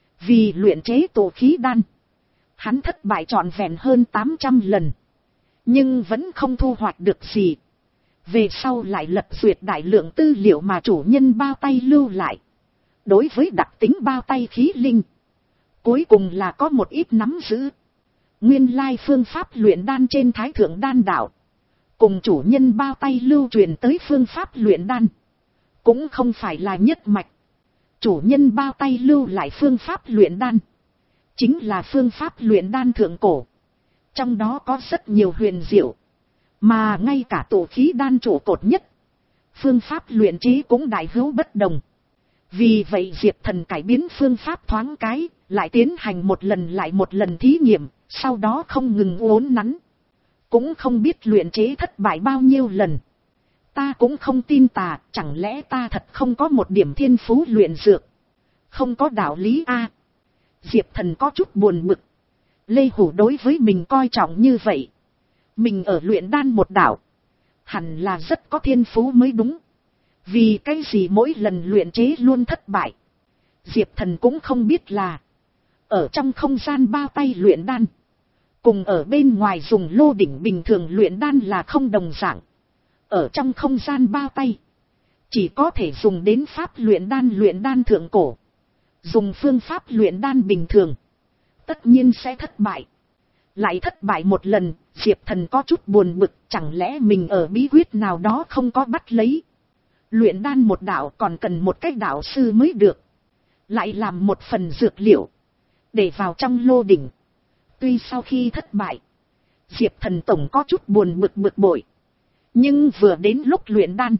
vì luyện chế tụ khí đan, hắn thất bại trọn vẹn hơn tám trăm lần, nhưng vẫn không thu hoạch được gì. Về sau lại lật duyệt đại lượng tư liệu mà chủ nhân bao tay lưu lại. Đối với đặc tính bao tay khí linh, cuối cùng là có một ít nắm giữ. Nguyên lai phương pháp luyện đan trên Thái Thượng Đan Đạo, cùng chủ nhân bao tay lưu truyền tới phương pháp luyện đan, cũng không phải là nhất mạch. Chủ nhân bao tay lưu lại phương pháp luyện đan, chính là phương pháp luyện đan thượng cổ. Trong đó có rất nhiều huyền diệu, mà ngay cả tổ khí đan trụ cột nhất, phương pháp luyện chế cũng đại hữu bất đồng. Vì vậy Diệp Thần cải biến phương pháp thoáng cái, lại tiến hành một lần lại một lần thí nghiệm, sau đó không ngừng uốn nắn. Cũng không biết luyện chế thất bại bao nhiêu lần. Ta cũng không tin tà, chẳng lẽ ta thật không có một điểm thiên phú luyện dược? Không có đạo lý a. À, Diệp Thần có chút buồn bực. Lê Hủ đối với mình coi trọng như vậy. Mình ở luyện đan một đạo, hẳn là rất có thiên phú mới đúng. Vì cái gì mỗi lần luyện chế luôn thất bại? Diệp Thần cũng không biết là, ở trong không gian bao tay luyện đan, cùng ở bên ngoài dùng lô đỉnh bình thường luyện đan là không đồng dạng. Ở trong không gian bao tay, chỉ có thể dùng đến pháp luyện đan luyện đan thượng cổ. Dùng phương pháp luyện đan bình thường, tất nhiên sẽ thất bại. Lại thất bại một lần, Diệp Thần có chút buồn bực, chẳng lẽ mình ở bí quyết nào đó không có bắt lấy. Luyện đan một đạo còn cần một cách đạo sư mới được. Lại làm một phần dược liệu, để vào trong lô đỉnh. Tuy sau khi thất bại, Diệp Thần tổng có chút buồn bực bực bội. Nhưng vừa đến lúc luyện đan,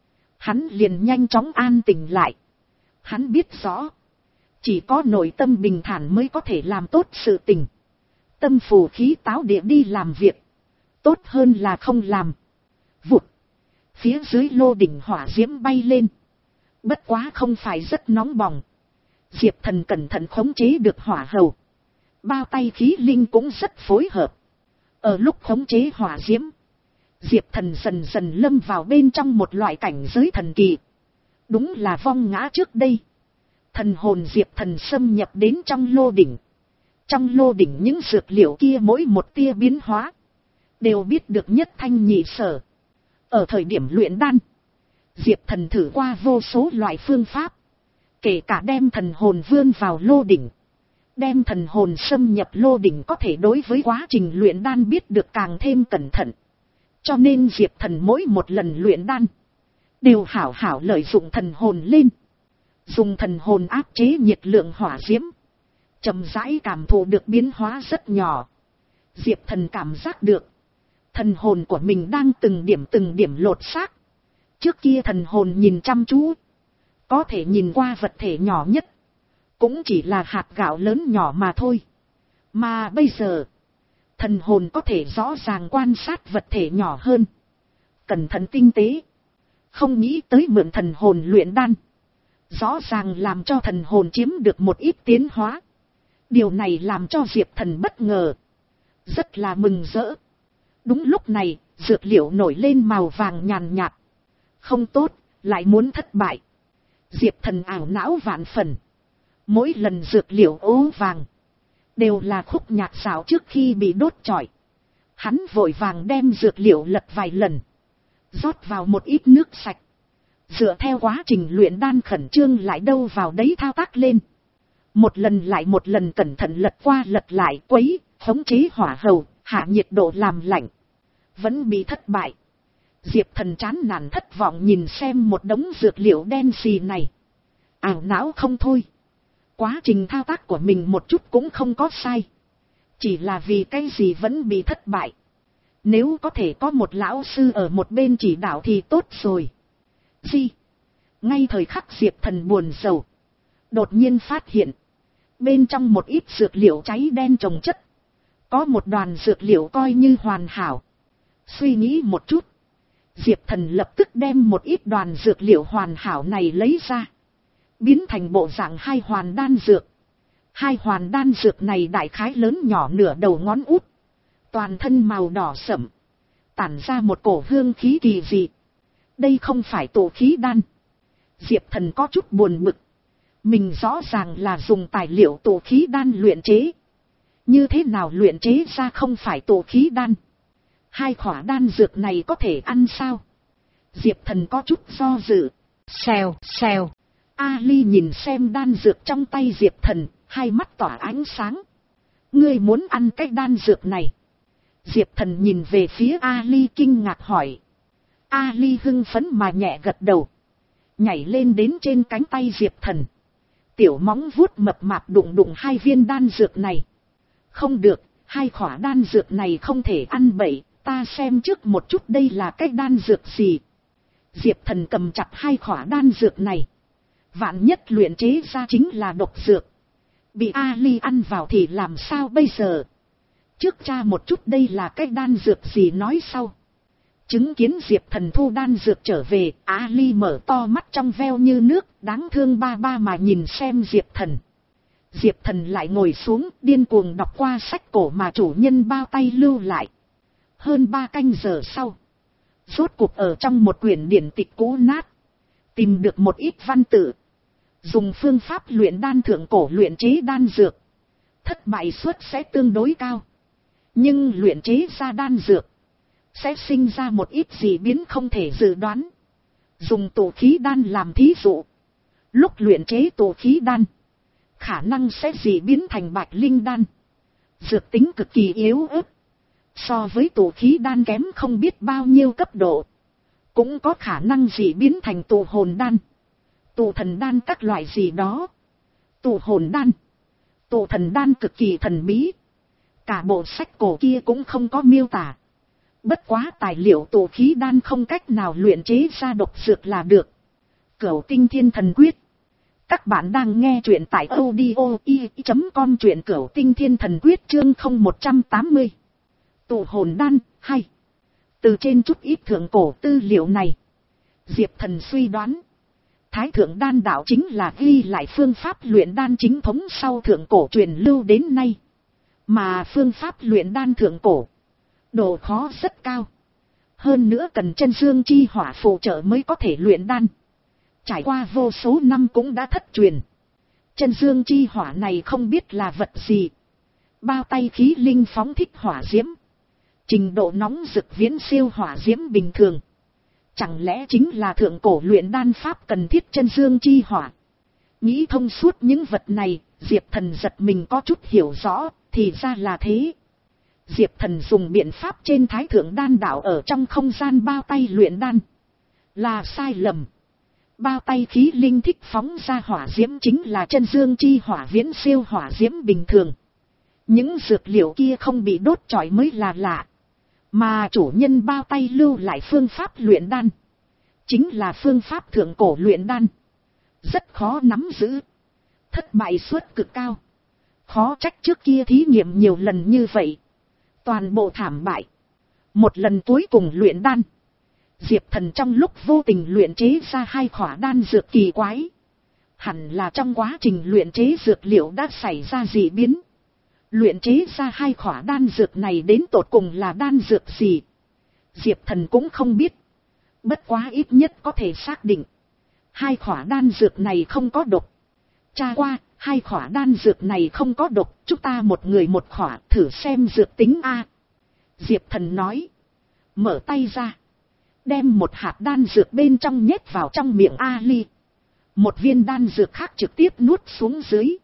hắn liền nhanh chóng an tĩnh lại. Hắn biết rõ, chỉ có nội tâm bình thản mới có thể làm tốt sự tình. Tâm phù khí táo địa đi làm việc, tốt hơn là không làm. Vụt, phía dưới lô đỉnh hỏa diễm bay lên. Bất quá không phải rất nóng bỏng. Diệp Thần cẩn thận khống chế được hỏa hầu, bao tay khí linh cũng rất phối hợp. Ở lúc khống chế hỏa diễm, Diệp Thần dần dần lâm vào bên trong một loại cảnh giới thần kỳ. Đúng là vong ngã trước đây. Thần hồn Diệp Thần xâm nhập đến trong lô đỉnh. Trong lô đỉnh những dược liệu kia mỗi một tia biến hóa, đều biết được nhất thanh nhị sở. Ở thời điểm luyện đan, Diệp Thần thử qua vô số loại phương pháp. Kể cả đem thần hồn vươn vào lô đỉnh. Đem thần hồn xâm nhập lô đỉnh có thể đối với quá trình luyện đan biết được càng thêm cẩn thận. Cho nên Diệp Thần mỗi một lần luyện đan, đều hảo hảo lợi dụng thần hồn lên. Dùng thần hồn áp chế nhiệt lượng hỏa diễm. Chậm rãi cảm thụ được biến hóa rất nhỏ. Diệp Thần cảm giác được. Thần hồn của mình đang từng điểm từng điểm lột xác. Trước kia thần hồn nhìn chăm chú. Có thể nhìn qua vật thể nhỏ nhất. Cũng chỉ là hạt gạo lớn nhỏ mà thôi. Mà bây giờ, thần hồn có thể rõ ràng quan sát vật thể nhỏ hơn. Cẩn thận tinh tế. Không nghĩ tới mượn thần hồn luyện đan. Rõ ràng làm cho thần hồn chiếm được một ít tiến hóa. Điều này làm cho Diệp Thần bất ngờ. Rất là mừng rỡ. Đúng lúc này, dược liệu nổi lên màu vàng nhàn nhạt. Không tốt, lại muốn thất bại. Diệp Thần ảo não vạn phần. Mỗi lần dược liệu ố vàng, đều là khúc nhạc xảo trước khi bị đốt chọi. Hắn vội vàng đem dược liệu lật vài lần. Rót vào một ít nước sạch. Dựa theo quá trình luyện đan khẩn trương lại đâu vào đấy thao tác lên. Một lần lại một lần cẩn thận lật qua lật lại quấy, khống chế hỏa hầu, hạ nhiệt độ làm lạnh. Vẫn bị thất bại. Diệp Thần chán nản thất vọng nhìn xem một đống dược liệu đen xì này. Ảo não không thôi. Quá trình thao tác của mình một chút cũng không có sai. Chỉ là vì cái gì vẫn bị thất bại. Nếu có thể có một lão sư ở một bên chỉ đạo thì tốt rồi. Gì? Ngay thời khắc Diệp Thần buồn rầu. Đột nhiên phát hiện. Bên trong một ít dược liệu cháy đen chồng chất. Có một đoàn dược liệu coi như hoàn hảo. Suy nghĩ một chút. Diệp Thần lập tức đem một ít đoàn dược liệu hoàn hảo này lấy ra. Biến thành bộ dạng hai hoàn đan dược. Hai hoàn đan dược này đại khái lớn nhỏ nửa đầu ngón út. Toàn thân màu đỏ sẫm. Tản ra một cổ hương khí kỳ dị. Đây không phải tổ khí đan. Diệp Thần có chút buồn bực. Mình rõ ràng là dùng tài liệu tổ khí đan luyện chế. Như thế nào luyện chế ra không phải tổ khí đan? Hai khỏa đan dược này có thể ăn sao? Diệp Thần có chút do dự. Xèo, xèo. Ali nhìn xem đan dược trong tay Diệp Thần, hai mắt tỏa ánh sáng. Ngươi muốn ăn cái đan dược này? Diệp Thần nhìn về phía Ali kinh ngạc hỏi. Ali hưng phấn mà nhẹ gật đầu. Nhảy lên đến trên cánh tay Diệp Thần. Tiểu móng vuốt mập mạp đụng đụng hai viên đan dược này. Không được, hai khỏa đan dược này không thể ăn bậy, ta xem trước một chút đây là cái đan dược gì. Diệp Thần cầm chặt hai khỏa đan dược này. Vạn nhất luyện chế ra chính là độc dược. Bị Ali ăn vào thì làm sao bây giờ? Trước tra một chút đây là cái đan dược gì nói sau. Chứng kiến Diệp Thần thu đan dược trở về, Ali mở to mắt trong veo như nước, đáng thương ba ba mà nhìn xem Diệp Thần. Diệp Thần lại ngồi xuống, điên cuồng đọc qua sách cổ mà chủ nhân bao tay lưu lại. Hơn ba canh giờ sau, rốt cuộc ở trong một quyển điển tịch cũ nát, tìm được một ít văn tự. Dùng phương pháp luyện đan thượng cổ luyện chế đan dược, thất bại suất sẽ tương đối cao. Nhưng luyện chế ra đan dược, sẽ sinh ra một ít dị biến không thể dự đoán. Dùng tổ khí đan làm thí dụ. Lúc luyện chế tổ khí đan, khả năng sẽ dị biến thành bạch linh đan. Dược tính cực kỳ yếu ớt. So với tổ khí đan kém không biết bao nhiêu cấp độ. Cũng có khả năng dị biến thành tổ hồn đan, tổ thần đan các loại gì đó. Tổ hồn đan, tổ thần đan cực kỳ thần bí. Cả bộ sách cổ kia cũng không có miêu tả. Bất quá tài liệu tổ khí đan không cách nào luyện chế ra độc dược là được. Cửu Tinh Thiên Thần Quyết. Các bạn đang nghe truyện tại audio i chấm com, truyện Cửu Tinh Thiên Thần Quyết chương không một trăm tám mươi. Tổ hồn đan, hay. Từ trên chút ít thượng cổ tư liệu này, Diệp Thần suy đoán. Thái thượng đan đạo chính là ghi lại phương pháp luyện đan chính thống sau thượng cổ truyền lưu đến nay. Mà phương pháp luyện đan thượng cổ, độ khó rất cao. Hơn nữa cần chân dương chi hỏa phụ trợ mới có thể luyện đan. Trải qua vô số năm cũng đã thất truyền. Chân dương chi hỏa này không biết là vật gì. Bao tay khí linh phóng thích hỏa diễm. Trình độ nóng rực viễn siêu hỏa diễm bình thường. Chẳng lẽ chính là thượng cổ luyện đan pháp cần thiết chân dương chi hỏa? Nghĩ thông suốt những vật này, Diệp Thần giật mình có chút hiểu rõ, thì ra là thế. Diệp Thần dùng biện pháp trên Thái Thượng Đan Đạo ở trong không gian bao tay luyện đan. Là sai lầm. Bao tay khí linh thích phóng ra hỏa diễm chính là chân dương chi hỏa viễn siêu hỏa diễm bình thường. Những dược liệu kia không bị đốt trọi mới là lạ. Mà chủ nhân bao tay lưu lại phương pháp luyện đan. Chính là phương pháp thượng cổ luyện đan. Rất khó nắm giữ. Thất bại suất cực cao. Khó trách trước kia thí nghiệm nhiều lần như vậy. Toàn bộ thảm bại. Một lần cuối cùng luyện đan. Diệp Thần trong lúc vô tình luyện chế ra hai khỏa đan dược kỳ quái. Hẳn là trong quá trình luyện chế dược liệu đã xảy ra dị biến. Luyện chế ra hai khỏa đan dược này đến tột cùng là đan dược gì? Diệp Thần cũng không biết. Bất quá ít nhất có thể xác định. Hai khỏa đan dược này không có độc. Tra qua, hai khỏa đan dược này không có độc. Chúng ta một người một khỏa thử xem dược tính A. Diệp Thần nói. Mở tay ra. Đem một hạt đan dược bên trong nhét vào trong miệng Ali. Một viên đan dược khác trực tiếp nuốt xuống dưới.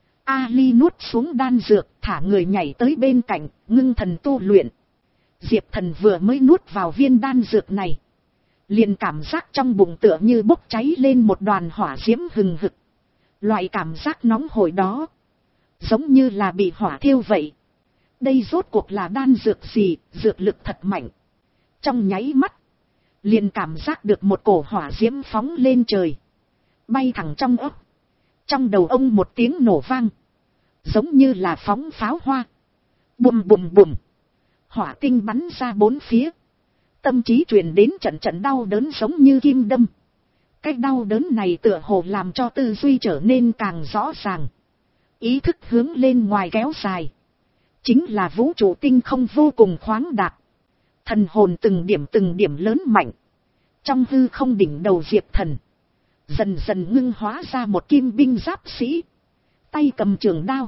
Ali nuốt xuống đan dược, thả người nhảy tới bên cạnh, ngưng thần tu luyện. Diệp Thần vừa mới nuốt vào viên đan dược này. Liền cảm giác trong bụng tựa như bốc cháy lên một đoàn hỏa diễm hừng hực. Loại cảm giác nóng hổi đó. Giống như là bị hỏa thiêu vậy. Đây rốt cuộc là đan dược gì, dược lực thật mạnh. Trong nháy mắt. Liền cảm giác được một cổ hỏa diễm phóng lên trời. Bay thẳng trong ốc. Trong đầu ông một tiếng nổ vang. Giống như là phóng pháo hoa. Bùm bùm bùm. Hỏa tinh bắn ra bốn phía. Tâm trí truyền đến trận trận đau đớn giống như kim đâm. Cái đau đớn này tựa hồ làm cho tư duy trở nên càng rõ ràng. Ý thức hướng lên ngoài kéo dài. Chính là vũ trụ tinh không vô cùng khoáng đạt. Thần hồn từng điểm từng điểm lớn mạnh. Trong hư không đỉnh đầu Diệp Thần. Dần dần ngưng hóa ra một kim binh giáp sĩ. Tay cầm trường đao.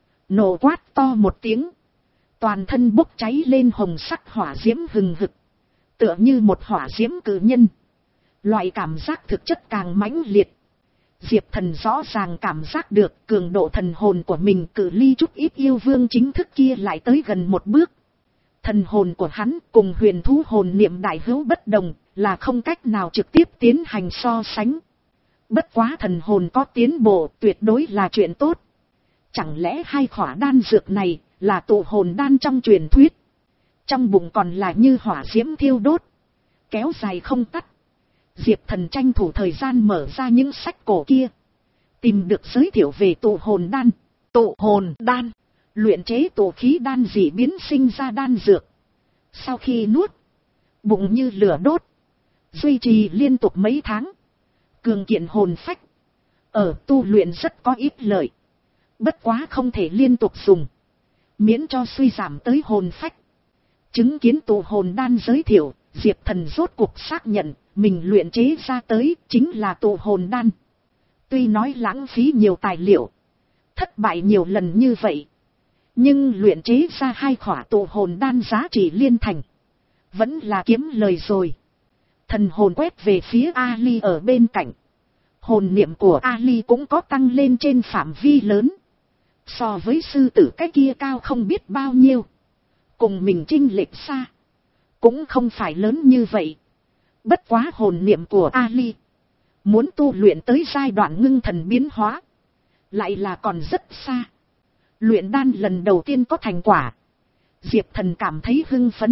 Nổ quát to một tiếng. Toàn thân bốc cháy lên hồng sắc hỏa diễm hừng hực. Tựa như một hỏa diễm cự nhân. Loại cảm giác thực chất càng mãnh liệt. Diệp Thần rõ ràng cảm giác được cường độ thần hồn của mình cự ly chút ít yêu vương chính thức kia lại tới gần một bước. Thần hồn của hắn cùng huyền thú hồn niệm đại hữu bất đồng, là không cách nào trực tiếp tiến hành so sánh. Bất quá thần hồn có tiến bộ tuyệt đối là chuyện tốt. Chẳng lẽ hai khỏa đan dược này là tụ hồn đan trong truyền thuyết? Trong bụng còn là như hỏa diễm thiêu đốt. Kéo dài không tắt. Diệp Thần tranh thủ thời gian mở ra những sách cổ kia. Tìm được giới thiệu về tụ hồn đan. Tụ hồn đan. Luyện chế tụ khí đan dị biến sinh ra đan dược. Sau khi nuốt. Bụng như lửa đốt. Duy trì liên tục mấy tháng. Cường kiện hồn phách. Ở tu luyện rất có ít lợi. Bất quá không thể liên tục dùng. Miễn cho suy giảm tới hồn phách. Chứng kiến tụ hồn đan giới thiệu. Diệp Thần rốt cuộc xác nhận. Mình luyện chế ra tới chính là tụ hồn đan. Tuy nói lãng phí nhiều tài liệu. Thất bại nhiều lần như vậy. Nhưng luyện chế ra hai khỏa tụ hồn đan giá trị liên thành. Vẫn là kiếm lời rồi. Thần hồn quét về phía Ali ở bên cạnh. Hồn niệm của Ali cũng có tăng lên trên phạm vi lớn. So với sư tử cái kia cao không biết bao nhiêu. Cùng mình chênh lệch xa. Cũng không phải lớn như vậy. Bất quá hồn niệm của Ali. Muốn tu luyện tới giai đoạn ngưng thần biến hóa. Lại là còn rất xa. Luyện đan lần đầu tiên có thành quả. Diệp Thần cảm thấy hưng phấn.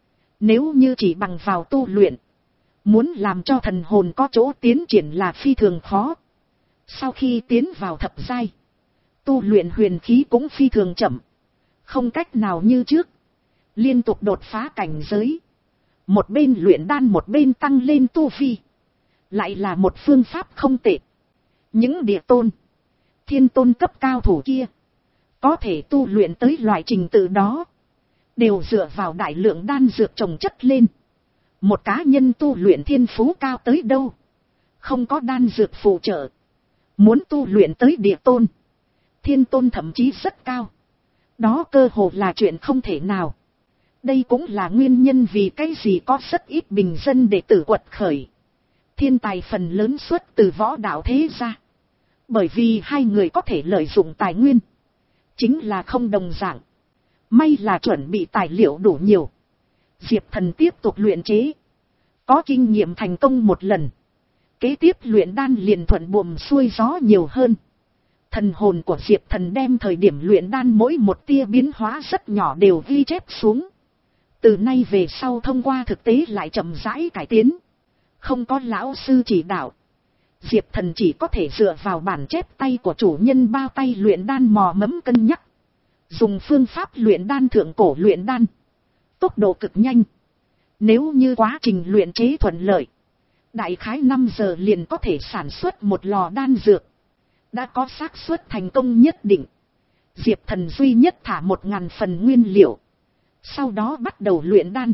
Nếu như chỉ bằng vào tu luyện. Muốn làm cho thần hồn có chỗ tiến triển là phi thường khó. Sau khi tiến vào thập giai. Tu luyện huyền khí cũng phi thường chậm. Không cách nào như trước. Liên tục đột phá cảnh giới. Một bên luyện đan một bên tăng lên tu vi. Lại là một phương pháp không tệ. Những địa tôn. Thiên tôn cấp cao thủ kia. có thể tu luyện tới loại trình tự đó, đều dựa vào đại lượng đan dược trồng chất lên. Một cá nhân tu luyện thiên phú cao tới đâu, không có đan dược phụ trợ, muốn tu luyện tới địa tôn, thiên tôn thậm chí rất cao, đó cơ hồ là chuyện không thể nào. Đây cũng là nguyên nhân vì cái gì có rất ít bình dân đệ tử quật khởi. Thiên tài phần lớn xuất từ võ đạo thế gia. Bởi vì hai người có thể lợi dụng tài nguyên, chính là không đồng dạng. May là chuẩn bị tài liệu đủ nhiều. Diệp Thần tiếp tục luyện chế. Có kinh nghiệm thành công một lần, kế tiếp luyện đan liền thuận buồm xuôi gió nhiều hơn. Thần hồn của Diệp Thần đem thời điểm luyện đan mỗi một tia biến hóa rất nhỏ đều ghi chép xuống. Từ nay về sau thông qua thực tế lại chậm rãi cải tiến. Không có lão sư chỉ đạo, Diệp Thần chỉ có thể dựa vào bản chép tay của chủ nhân bao tay luyện đan mò mẫm cân nhắc. Dùng phương pháp luyện đan thượng cổ luyện đan, tốc độ cực nhanh. Nếu như quá trình luyện chế thuận lợi, đại khái năm giờ liền có thể sản xuất một lò đan dược. Đã có xác suất thành công nhất định. Diệp Thần duy nhất thả một ngàn phần nguyên liệu, sau đó bắt đầu luyện đan.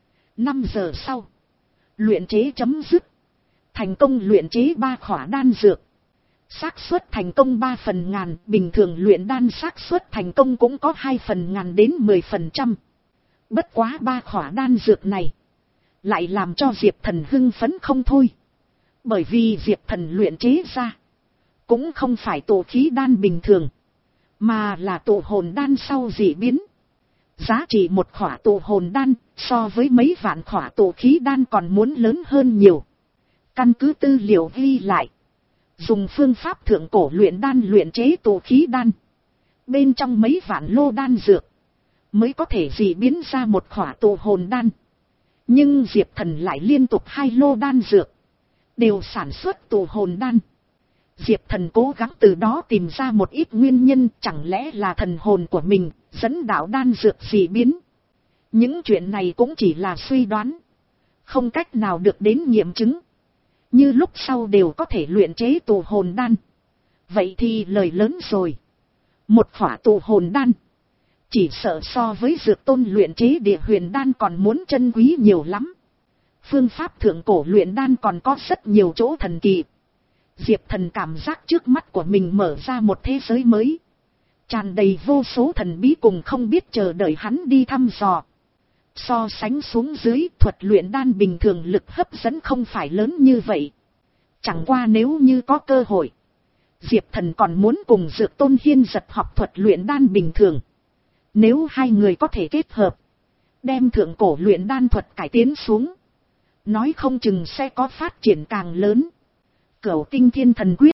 Năm giờ sau, luyện chế chấm dứt. Thành công luyện chế ba khỏa đan dược. Xác suất thành công ba phần ngàn, bình thường luyện đan xác suất thành công cũng có hai phần ngàn đến mười phần trăm. Bất quá ba khỏa đan dược này lại làm cho Diệp Thần hưng phấn không thôi. Bởi vì Diệp Thần luyện chế ra cũng không phải tụ khí đan bình thường, mà là tụ hồn đan sau dị biến. Giá trị một khỏa tụ hồn đan so với mấy vạn khỏa tụ khí đan còn muốn lớn hơn nhiều. Căn cứ tư liệu ghi lại, dùng phương pháp thượng cổ luyện đan luyện chế tụ khí đan, bên trong mấy vạn lô đan dược mới có thể dị biến ra một khỏa tụ hồn đan. Nhưng Diệp Thần lại liên tục hai lô đan dược đều sản xuất tụ hồn đan. Diệp Thần cố gắng từ đó tìm ra một ít nguyên nhân, chẳng lẽ là thần hồn của mình dẫn đạo đan dược dị biến. Những chuyện này cũng chỉ là suy đoán, không cách nào được đến nghiệm chứng. Như lúc sau đều có thể luyện chế tụ hồn đan, vậy thì lời lớn rồi. Một khỏa tụ hồn đan chỉ sợ so với dược tôn luyện chế địa huyền đan còn muốn chân quý nhiều lắm. Phương pháp thượng cổ luyện đan còn có rất nhiều chỗ thần kỳ. Diệp Thần cảm giác trước mắt của mình mở ra một thế giới mới, tràn đầy vô số thần bí cùng không biết chờ đợi hắn đi thăm dò. So sánh xuống dưới, thuật luyện đan bình thường lực hấp dẫn không phải lớn như vậy. Chẳng qua nếu như có cơ hội, Diệp Thần còn muốn cùng Dược Tôn Hiên giật học thuật luyện đan bình thường. Nếu hai người có thể kết hợp, đem thượng cổ luyện đan thuật cải tiến xuống, nói không chừng sẽ có phát triển càng lớn. Cửu Tinh Thiên Thần Quyết